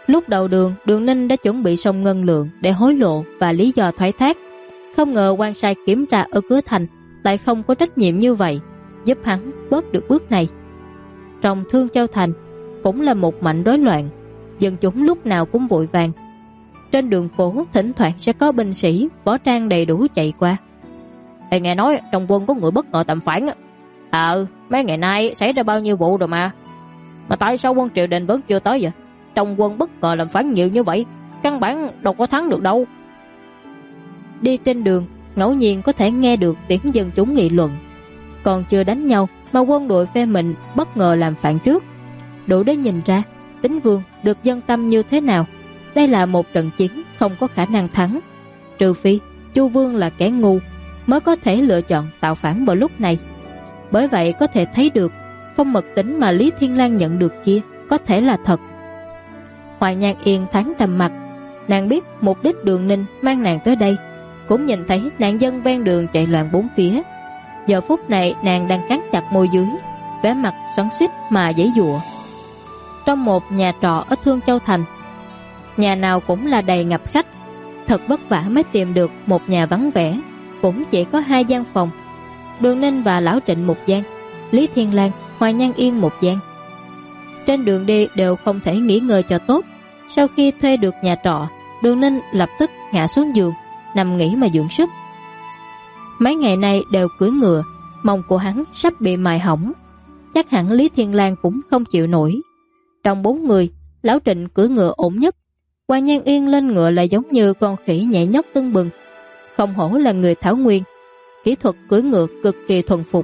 Lúc đầu Đường Ninh đã chuẩn bị xong ngân lượng để hối lộ và lý do thoái thác. Không ngờ quan sai kiểm tra ở cửa thành lại không có trách nhiệm như vậy, giúp hắn bớt được bước này. Trong Thương Châu thành cũng là một mảnh rối loạn, dân chúng lúc nào cũng vội vàng. Trên đường phố thỉnh thoảng sẽ có binh sĩ võ trang đầy đủ chạy qua. Thầy nghe nói trong quân có người bất ngờ tầm phản. Mấy ngày nay xảy ra bao nhiêu vụ rồi mà tại sao quân triều đình vẫn chưa tới vậy? Trong quân bất ngờ làm phản nhiều như vậy, căn bản đâu có thắng được đâu. Đi trên đường ngẫu nhiên có thể nghe được tiếng dân chúng nghị luận. Còn chưa đánh nhau mà quân đội phe mình bất ngờ làm phản trước, đủ để nhìn ra Tín Vương được dân tâm như thế nào. Đây là một trận chiến không có khả năng thắng, trừ phi Chu Vương là kẻ ngu mới có thể lựa chọn tạo phản vào lúc này. Bởi vậy có thể thấy được phong mật tính mà Lý Thiên Lang nhận được kia có thể là thật. Hoài Nhan Yên thoáng trầm mặt. Nàng biết mục đích Đường Ninh mang nàng tới đây, cũng nhìn thấy nạn dân ven đường chạy loạn bốn phía. Giờ phút này nàng đang cắn chặt môi dưới, vẻ mặt xoắn xuýt mà giãy giụa. Trong một nhà trọ ở Thương Châu thành, nhà nào cũng là đầy ngập khách. Thật vất vả mới tìm được một nhà vắng vẻ, cũng chỉ có 2 gian phòng. Đường Ninh và Lão Trịnh một gian, Lý Thiên Lang, Hoài Nhan Yên một gian. Trên đường đi đều không thể nghỉ ngơi cho tốt. Sau khi thuê được nhà trọ, Đường Ninh lập tức ngã xuống giường, nằm nghỉ mà dưỡng sức. Mấy ngày nay đều cưỡi ngựa, mông của hắn sắp bị mài hỏng. Chắc hẳn Lý Thiên Lang cũng không chịu nổi. Trong 4 người, Lão Trịnh cưỡi ngựa ổn nhất. Hoài Nhan Yên lên ngựa lại giống như con khỉ nhảy nhót tưng bừng. Không hổ là người Thảo Nguyên, kỹ thuật cưỡi ngựa cực kỳ thuần phục.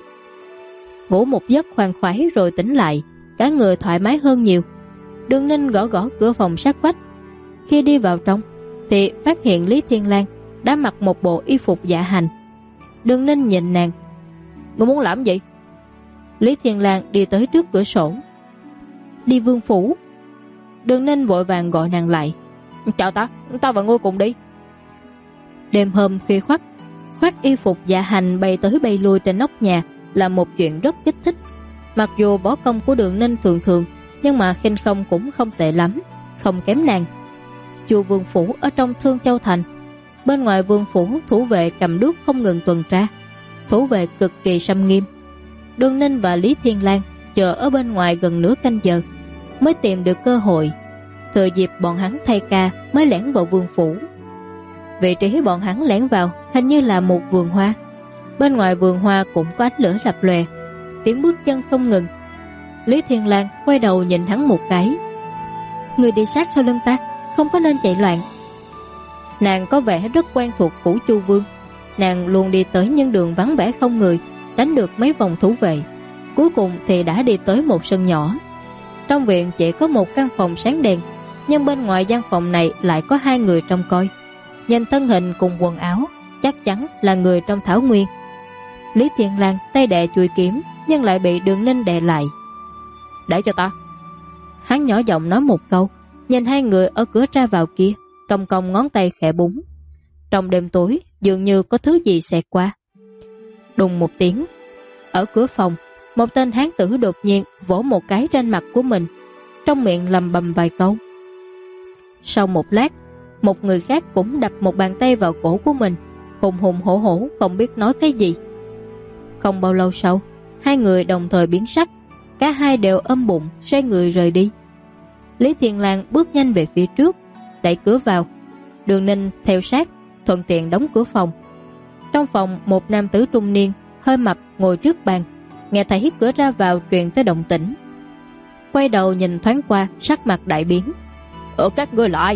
Ngủ một giấc khoan khoái rồi tỉnh lại, cả người thoải mái hơn nhiều. Đường Ninh gõ gõ cửa phòng sát vách. Khi đi vào trong thì phát hiện Lý Thiên Lang đã mặc một bộ y phục dạ hành. Đường Ninh nhìn nàng. Ngươi muốn làm gì? Lý Thiên Lang đi tới trước cửa sổ. Đi vương phủ. Đường Ninh vội vàng gọi nàng lại. Chào ta và ngươi cùng đi. Đêm hôm khuya khoắt, khoác y phục dạ hành bay tới bay lui trên nóc nhà là một chuyện rất kích thích. Mặc dù võ công của Đường Ninh thường thường, nhưng mà khinh công cũng không tệ lắm, không kém nàng. Chu vương phủ ở trong Thương Châu thành, bên ngoài vương phủ thủ vệ cầm đuốc không ngừng tuần tra, thủ vệ cực kỳ xâm nghiêm. Đường Ninh và Lý Thiên Lang chờ ở bên ngoài gần nửa canh giờ mới tìm được cơ hội, thừa dịp bọn hắn thay ca mới lẻn vào vương phủ. Vị trí bọn hắn lẻn vào hình như là một vườn hoa. Bên ngoài vườn hoa cũng có ánh lửa lập lòe, tiếng bước chân không ngừng. Lý Thiên Lang quay đầu nhìn hắn một cái. Người đi sát sau lưng ta, không có nên chạy loạn. Nàng có vẻ rất quen thuộc phủ Chu Vương. Nàng luôn đi tới những đường vắng vẻ không người, đánh được mấy vòng thủ vệ. Cuối cùng thì đã đi tới một sân nhỏ. Trong viện chỉ có một căn phòng sáng đèn, nhưng bên ngoài gian phòng này lại có 2 người trông coi. Nhìn thân hình cùng quần áo, chắc chắn là người trong Thảo Nguyên. Lý Thiên Lang tay đè chuôi kiếm, nhưng lại bị Đường Ninh đè lại. Để cho ta. Hắn nhỏ giọng nói một câu, nhìn 2 người ở cửa ra vào kia, cong cong ngón tay khẽ búng. Trong đêm tối dường như có thứ gì xẹt qua. Đùng một tiếng, ở cửa phòng, một tên hán tử đột nhiên vỗ một cái trên mặt của mình, trong miệng lầm bầm vài câu. Sau một lát, một người khác cũng đập một bàn tay vào cổ của mình, hùng hùng hổ hổ không biết nói cái gì. Không bao lâu sau, 2 người đồng thời biến sắc, cả hai đều ôm bụng xoay người rời đi. Lý Thiên Lang bước nhanh về phía trước, đẩy cửa vào. Đường Ninh theo sát, thuận tiện đóng cửa phòng. Trong phòng, một nam tử trung niên hơi mập ngồi trước bàn, nghe thấy cửa ra vào truyền tới động tĩnh. Quay đầu nhìn thoáng qua, sắc mặt đại biến. Các ngươi là ai?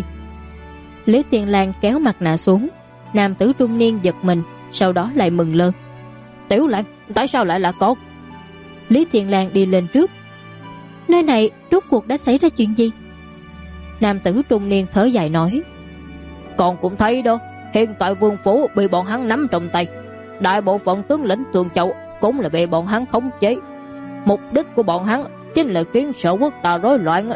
Lý Thiên Lang kéo mặt nạ xuống. Nam tử trung niên giật mình, sau đó lại mừng lơn. Tiểu Lang, tại sao lại là con? Lý Thiên Lang đi lên trước. Nơi này rốt cuộc đã xảy ra chuyện gì? Nam tử trung niên thở dài nói. Con cũng thấy đó, hiện tại vương phủ bị bọn hắn nắm trong tay. Đại bộ phận tướng lĩnh Thương Châu cũng là bị bọn hắn khống chế. Mục đích của bọn hắn chính là khiến sở quốc ta rối loạn.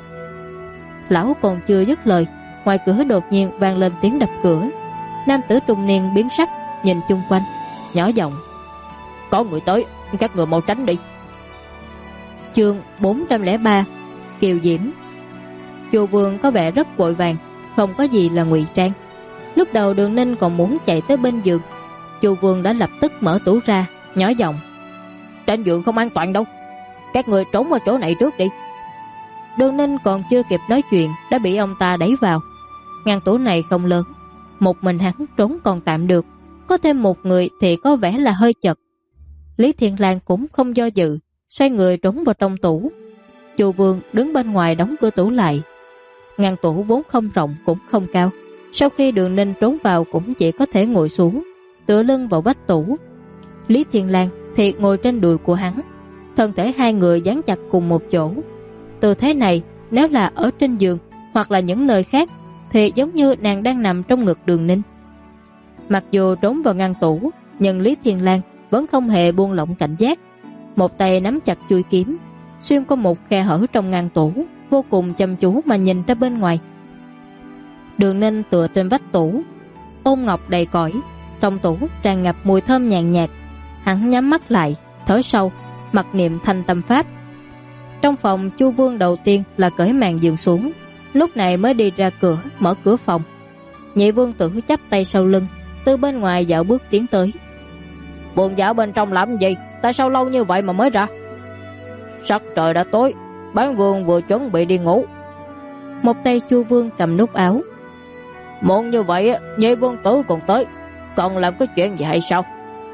Lão còn chưa dứt lời, ngoài cửa đột nhiên vang lên tiếng đập cửa. Nam tử trung niên biến sắc, nhìn chung quanh, nhỏ giọng. Có người tới, các người mau tránh đi. Chương 403 Kiều Diễm. Chu Vương có vẻ rất vội vàng, không có gì là ngụy trang. Lúc đầu Đường Ninh còn muốn chạy tới bên giường, Chu Vương đã lập tức mở tủ ra, nhỏ giọng: trên giường không an toàn đâu, các người trốn vào chỗ này trước đi. Đường Ninh còn chưa kịp nói chuyện đã bị ông ta đẩy vào. Ngăn tủ này không lớn, một mình hắn trốn còn tạm được, có thêm một người thì có vẻ là hơi chật. Lý Thiên Lang cũng không do dự, xoay người trốn vào trong tủ. Chu Vương đứng bên ngoài đóng cửa tủ lại. Ngăn tủ vốn không rộng cũng không cao, sau khi Đường Ninh trốn vào cũng chỉ có thể ngồi xuống, tựa lưng vào vách tủ. Lý Thiên Lang thì ngồi trên đùi của hắn, thân thể hai người dán chặt cùng một chỗ. Tư thế này nếu là ở trên giường hoặc là những nơi khác thì giống như nàng đang nằm trong ngực Đường Ninh. Mặc dù trốn vào ngăn tủ, nhưng Lý Thiên Lang vẫn không hề buông lỏng cảnh giác. Một tay nắm chặt chuôi kiếm, xuyên qua một khe hở trong ngăn tủ, vô cùng chăm chú mà nhìn ra bên ngoài. Đường Ninh tựa trên vách tủ, ôm ngọc đầy cõi, trong tủ tràn ngập mùi thơm nhàn nhạt. Hắn nhắm mắt lại, thở sâu, mặc niệm thanh tâm pháp. Trong phòng, Chu Vương đầu tiên là cởi màn giường xuống, lúc này mới đi ra cửa, mở cửa phòng. Nhị Vương Tử chắp tay sau lưng, từ bên ngoài dạo bước tiến tới. Buồn dạo bên trong làm gì? Tại sao lâu như vậy mà mới ra? Sắc trời đã tối, bán vương vừa chuẩn bị đi ngủ. Một tay Chu Vương cầm nút áo. Muộn như vậy, Nhị Vương Tử còn tới, còn làm cái chuyện gì hay sao?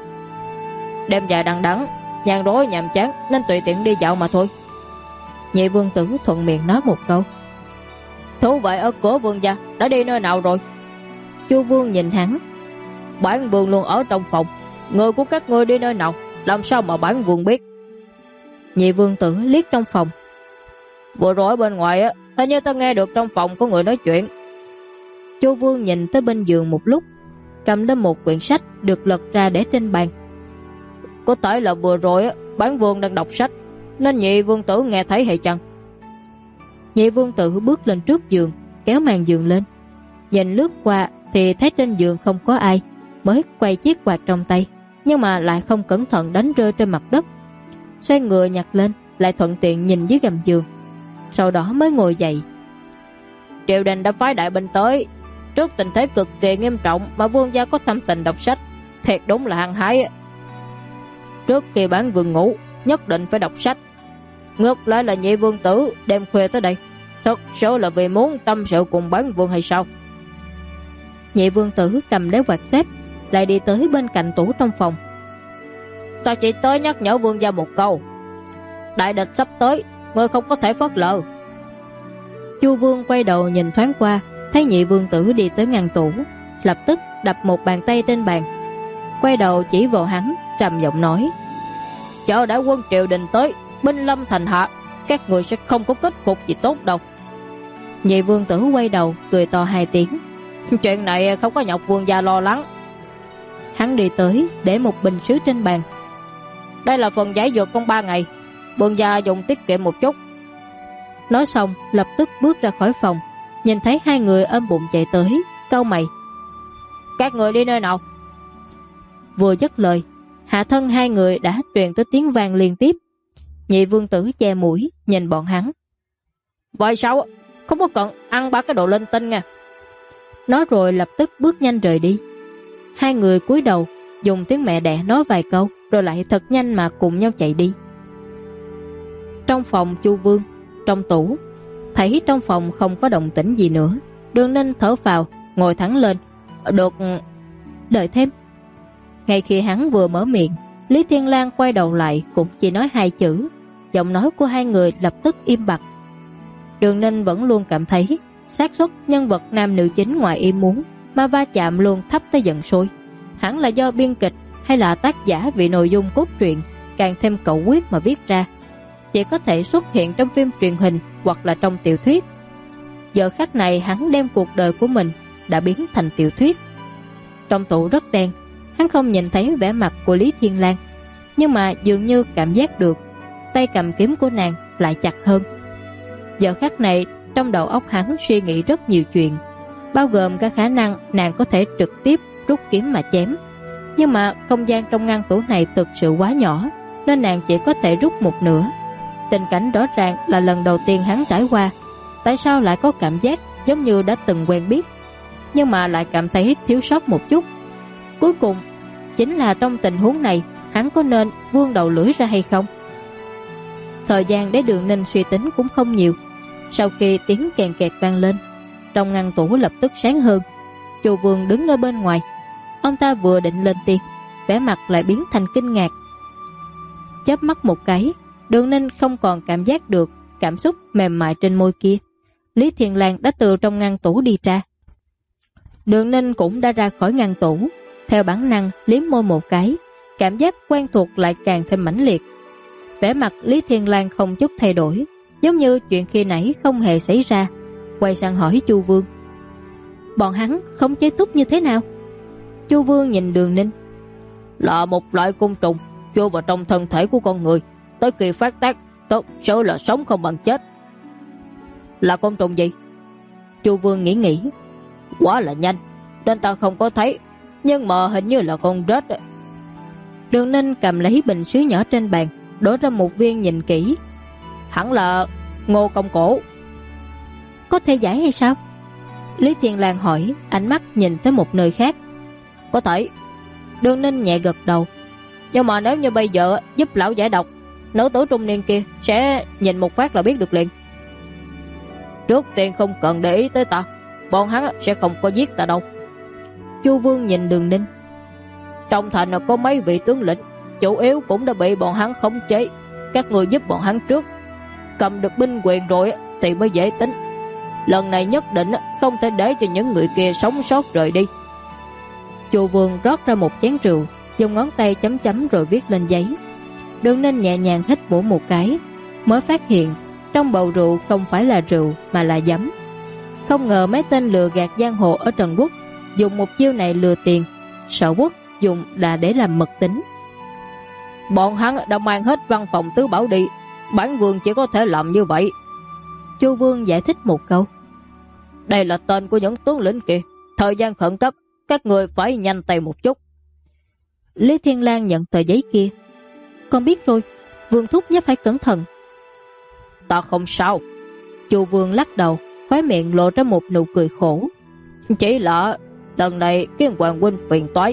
Đêm dài đằng đẵng, nhàn rỗi nhàm chán nên tùy tiện đi dạo mà thôi. Nhị Vương Tử thuận miệng nói một câu. Thú vậy ở cửa vương gia đã đi nơi nào rồi? Chu Vương nhìn hắn. Bản vương luôn ở trong phòng, người của các ngươi đi nơi nào, làm sao mà bản vương biết? Nhị Vương Tử liếc trong phòng. Vừa rồi ở bên ngoài á, hình như ta nghe được trong phòng có người nói chuyện. Chu Vương nhìn tới bên giường một lúc, cầm lên một quyển sách được lật ra để trên bàn. Có thể là vừa rồi á, bản vương đang đọc sách nên Nhị Vương Tử nghe thấy hay chăng? Nhị Vương Tử bước lên trước giường, kéo màn giường lên, nhìn lướt qua thì thấy trên giường không có ai, mới quay chiếc quạt trong tay, nhưng mà lại không cẩn thận đánh rơi trên mặt đất. Xoay người nhặt lên, lại thuận tiện nhìn dưới gầm giường, sau đó mới ngồi dậy. Triều đình đã phái đại binh tới, trước tình thế cực kỳ nghiêm trọng mà vương gia có tâm tình đọc sách, thiệt đúng là hăng hái. Trước khi bản vương ngủ, nhất định phải đọc sách. Ngược lại là Nhị Vương Tử đêm khuya tới đây, thật sự là vì muốn tâm sự cùng bản vương hay sao? Nhị Vương Tử cầm lấy quạt xếp, lại đi tới bên cạnh tủ trong phòng. Ta chỉ tới nhắc nhở vương gia một câu, đại địch sắp tới, ngươi không có thể phớt lờ. Chu Vương quay đầu nhìn thoáng qua, thấy Nhị Vương Tử đi tới ngăn tủ, lập tức đập một bàn tay trên bàn, quay đầu chỉ vào hắn, trầm giọng nói: chờ đã quân triều đình tới, binh lâm thành hạ, các người sẽ không có kết cục gì tốt đâu. Nhị Vương Tử quay đầu cười to hai tiếng. Chuyện này không có nhọc vương gia lo lắng. Hắn đi tới để một bình sứ trên bàn. Đây là phần giải dược trong 3 ngày, vương gia dùng tiết kiệm một chút. Nói xong lập tức bước ra khỏi phòng, nhìn thấy hai người ôm bụng chạy tới, cau mày. Các người đi nơi nào? Vừa dứt lời, hạ thân hai người đã truyền tới tiếng vang liên tiếp. Nhị Vương Tử che mũi nhìn bọn hắn. Vậy sao? Không có cần ăn 3 cái đồ linh tinh nha. Nói rồi lập tức bước nhanh rời đi. Hai người cúi đầu dùng tiếng mẹ đẻ nói vài câu, rồi lại thật nhanh mà cùng nhau chạy đi. Trong phòng Chu Vương, trong tủ, thấy trong phòng không có động tĩnh gì nữa, Đường Ninh thở phào, ngồi thẳng lên. Được, đợi thêm. Ngay khi hắn vừa mở miệng, Lý Thiên Lang quay đầu lại cũng chỉ nói 2 chữ, giọng nói của hai người lập tức im bặt. Đường Ninh vẫn luôn cảm thấy xác suất nhân vật nam nữ chính ngoài ý muốn mà va chạm luôn thấp tới giận sôi. Hẳn là do biên kịch hay là tác giả vì nội dung cốt truyện càng thêm cầu quyết mà viết ra, chỉ có thể xuất hiện trong phim truyền hình hoặc là trong tiểu thuyết. Giờ khắc này hắn đem cuộc đời của mình đã biến thành tiểu thuyết. Trong tủ rất đen, hắn không nhìn thấy vẻ mặt của Lý Thiên Lang, nhưng mà dường như cảm giác được tay cầm kiếm của nàng lại chặt hơn. Giờ khắc này trong đầu óc hắn suy nghĩ rất nhiều chuyện, bao gồm cả khả năng nàng có thể trực tiếp rút kiếm mà chém. Nhưng mà không gian trong ngăn tủ này thực sự quá nhỏ, nên nàng chỉ có thể rút một nửa. Tình cảnh rõ ràng là lần đầu tiên hắn trải qua, tại sao lại có cảm giác giống như đã từng quen biết, nhưng mà lại cảm thấy thiếu sót một chút. Cuối cùng, chính là trong tình huống này, hắn có nên vươn đầu lưỡi ra hay không? Thời gian để Đường Ninh suy tính cũng không nhiều. Sau khi tiếng kèn kẹt vang lên, trong ngăn tủ lập tức sáng hơn. Chu Vương đứng ở bên ngoài. Ông ta vừa định lên tiếng, vẻ mặt lại biến thành kinh ngạc. Chớp mắt một cái, Đường Ninh không còn cảm giác được cảm xúc mềm mại trên môi kia. Lý Thiên Lang đã từ trong ngăn tủ đi ra. Đường Ninh cũng đã ra khỏi ngăn tủ, theo bản năng liếm môi một cái, cảm giác quen thuộc lại càng thêm mãnh liệt. Vẻ mặt Lý Thiên Lang không chút thay đổi, giống như chuyện khi nãy không hề xảy ra. Quay sang hỏi Chu Vương, bọn hắn không chế thúc như thế nào? Chu Vương nhìn Đường Ninh, là một loại côn trùng chui vào trong thân thể của con người, tới khi phát tác tốt số là sống không bằng chết. Là côn trùng gì? Chu Vương nghĩ, quá là nhanh nên ta không có thấy, nhưng mà hình như là con rết. Đường Ninh cầm lấy bình sứ nhỏ trên bàn, đổ ra một viên nhìn kỹ. Hẳn là ngô công cổ. Có thể giải hay sao? Lý Thiên Lang hỏi, ánh mắt nhìn tới một nơi khác. Có thể. Đường Ninh nhẹ gật đầu. Nhưng mà nếu như bây giờ giúp lão giải độc, nữ tử trung niên kia sẽ nhìn một phát là biết được liền. Trước tiên không cần để ý tới ta, bọn hắn sẽ không có giết ta đâu. Chu Vương nhìn Đường Ninh. Trong thành có mấy vị tướng lĩnh, chủ yếu cũng đã bị bọn hắn khống chế. Các người giúp bọn hắn trước, cầm được binh quyền rồi thì mới dễ tính. Lần này nhất định không thể để cho những người kia sống sót rời đi. Chu Vương rót ra một chén rượu, dùng ngón tay chấm chấm rồi viết lên giấy. Đường Ninh nhẹ nhàng hít mũi một cái, mới phát hiện trong bầu rượu không phải là rượu mà là giấm. Không ngờ mấy tên lừa gạt giang hồ ở Trần Quốc dùng một chiêu này lừa tiền, Sở Quốc dùng là để làm mật tính. Bọn hắn đã mang hết văn phòng tứ bảo đi, bản vương chỉ có thể làm như vậy. Chu Vương giải thích một câu. Đây là tên của những tướng lĩnh kia, thời gian khẩn cấp, các người phải nhanh tay một chút. Lý Thiên Lang nhận tờ giấy kia. Con biết rồi, Vương thúc nhất phải cẩn thận. Ta không sao. Chu Vương lắc đầu, khóe miệng lộ ra một nụ cười khổ. Chỉ là lần này khiến hoàng huynh phiền toái.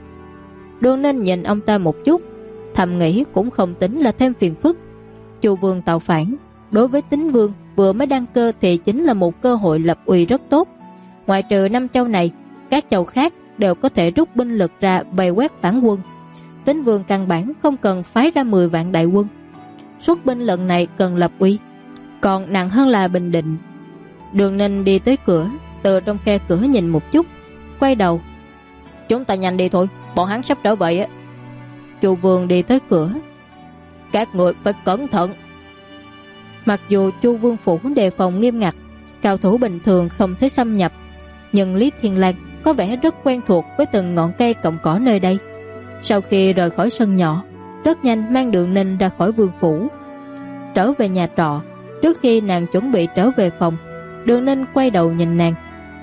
Đường Ninh nhìn ông ta một chút, thầm nghĩ cũng không tính là thêm phiền phức. Chu Vương tạo phản, đối với Tín Vương vừa mới đăng cơ thì chính là một cơ hội lập uy rất tốt. Ngoại trừ 5 châu này, các châu khác đều có thể rút binh lực ra bày quét phản quân. Tín Vương căn bản không cần phái ra 10 vạn đại quân. Xuất binh lần này cần lập uy, còn nặng hơn là bình định. Đường Ninh đi tới cửa, từ trong khe cửa nhìn một chút, quay đầu. Chúng ta nhanh đi thôi, bọn hắn sắp trở về. Chu Vương đi tới cửa. Các người phải cẩn thận. Mặc dù Chu Vương phủ đề phòng nghiêm ngặt, cao thủ bình thường không thể xâm nhập, nhưng Lý Thiên Lang có vẻ rất quen thuộc với từng ngọn cây cọng cỏ nơi đây. Sau khi rời khỏi sân nhỏ, rất nhanh mang Đường Ninh ra khỏi vương phủ, trở về nhà trọ. Trước khi nàng chuẩn bị trở về phòng, Đường Ninh quay đầu nhìn nàng.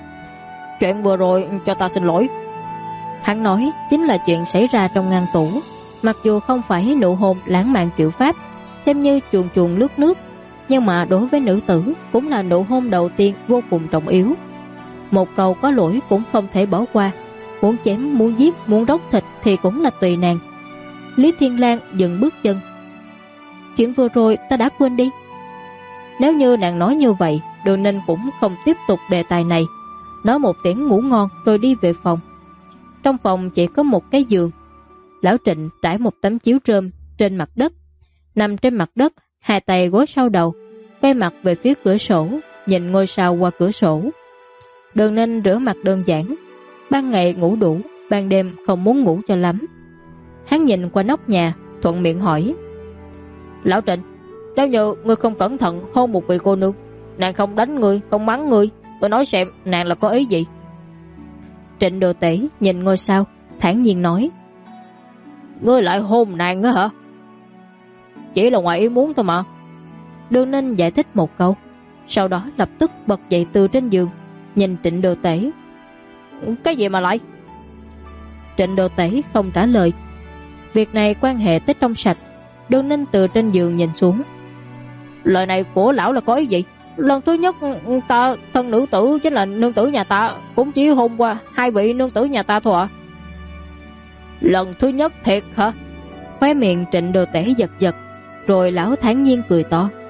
Chuyện vừa rồi cho ta xin lỗi. Hắn nói chính là chuyện xảy ra trong ngăn tủ. Mặc dù không phải nụ hôn lãng mạn kiểu Pháp, xem như chuồn chuồn lướt nước, nhưng mà đối với nữ tử cũng là nụ hôn đầu tiên vô cùng trọng yếu. Một câu có lỗi cũng không thể bỏ qua. Muốn chém, muốn giết, muốn róc thịt thì cũng là tùy nàng. Lý Thiên Lang dừng bước chân. Chuyện vừa rồi ta đã quên đi. Nếu như nàng nói như vậy, Đường Ninh cũng không tiếp tục đề tài này, nói một tiếng ngủ ngon rồi đi về phòng. Trong phòng chỉ có một cái giường. Lão Trịnh trải một tấm chiếu rơm trên mặt đất, nằm trên mặt đất, hai tay gối sau đầu, quay mặt về phía cửa sổ, nhìn ngôi sao qua cửa sổ. Đường Ninh rửa mặt đơn giản, ban ngày ngủ đủ, ban đêm không muốn ngủ cho lắm. Hắn nhìn qua nóc nhà, thuận miệng hỏi. Lão Trịnh, nếu như ngươi không cẩn thận hôn một vị cô nương, nàng không đánh ngươi, không mắng ngươi, tôi nói xem nàng là có ý gì? Trịnh Đồ Tể nhìn ngôi sao, thản nhiên nói. Ngươi lại hôn nàng á hả? Chỉ là ngoài ý muốn thôi mà. Đường Ninh giải thích một câu, sau đó lập tức bật dậy từ trên giường, nhìn Trịnh Đồ Tể. Cái gì mà lại? Trịnh Đồ Tể không trả lời. Việc này quan hệ tới trong sạch. Đường Ninh từ trên giường nhìn xuống. Lời này của lão là có ý gì? Lần thứ nhất ta thân nữ tử chính là nương tử nhà ta, cũng chỉ hôm qua hai vị nương tử nhà ta thôi ạ. Lần thứ nhất thiệt hả? Khóe miệng Trịnh Đồ Tể giật giật, rồi lão thản nhiên cười to.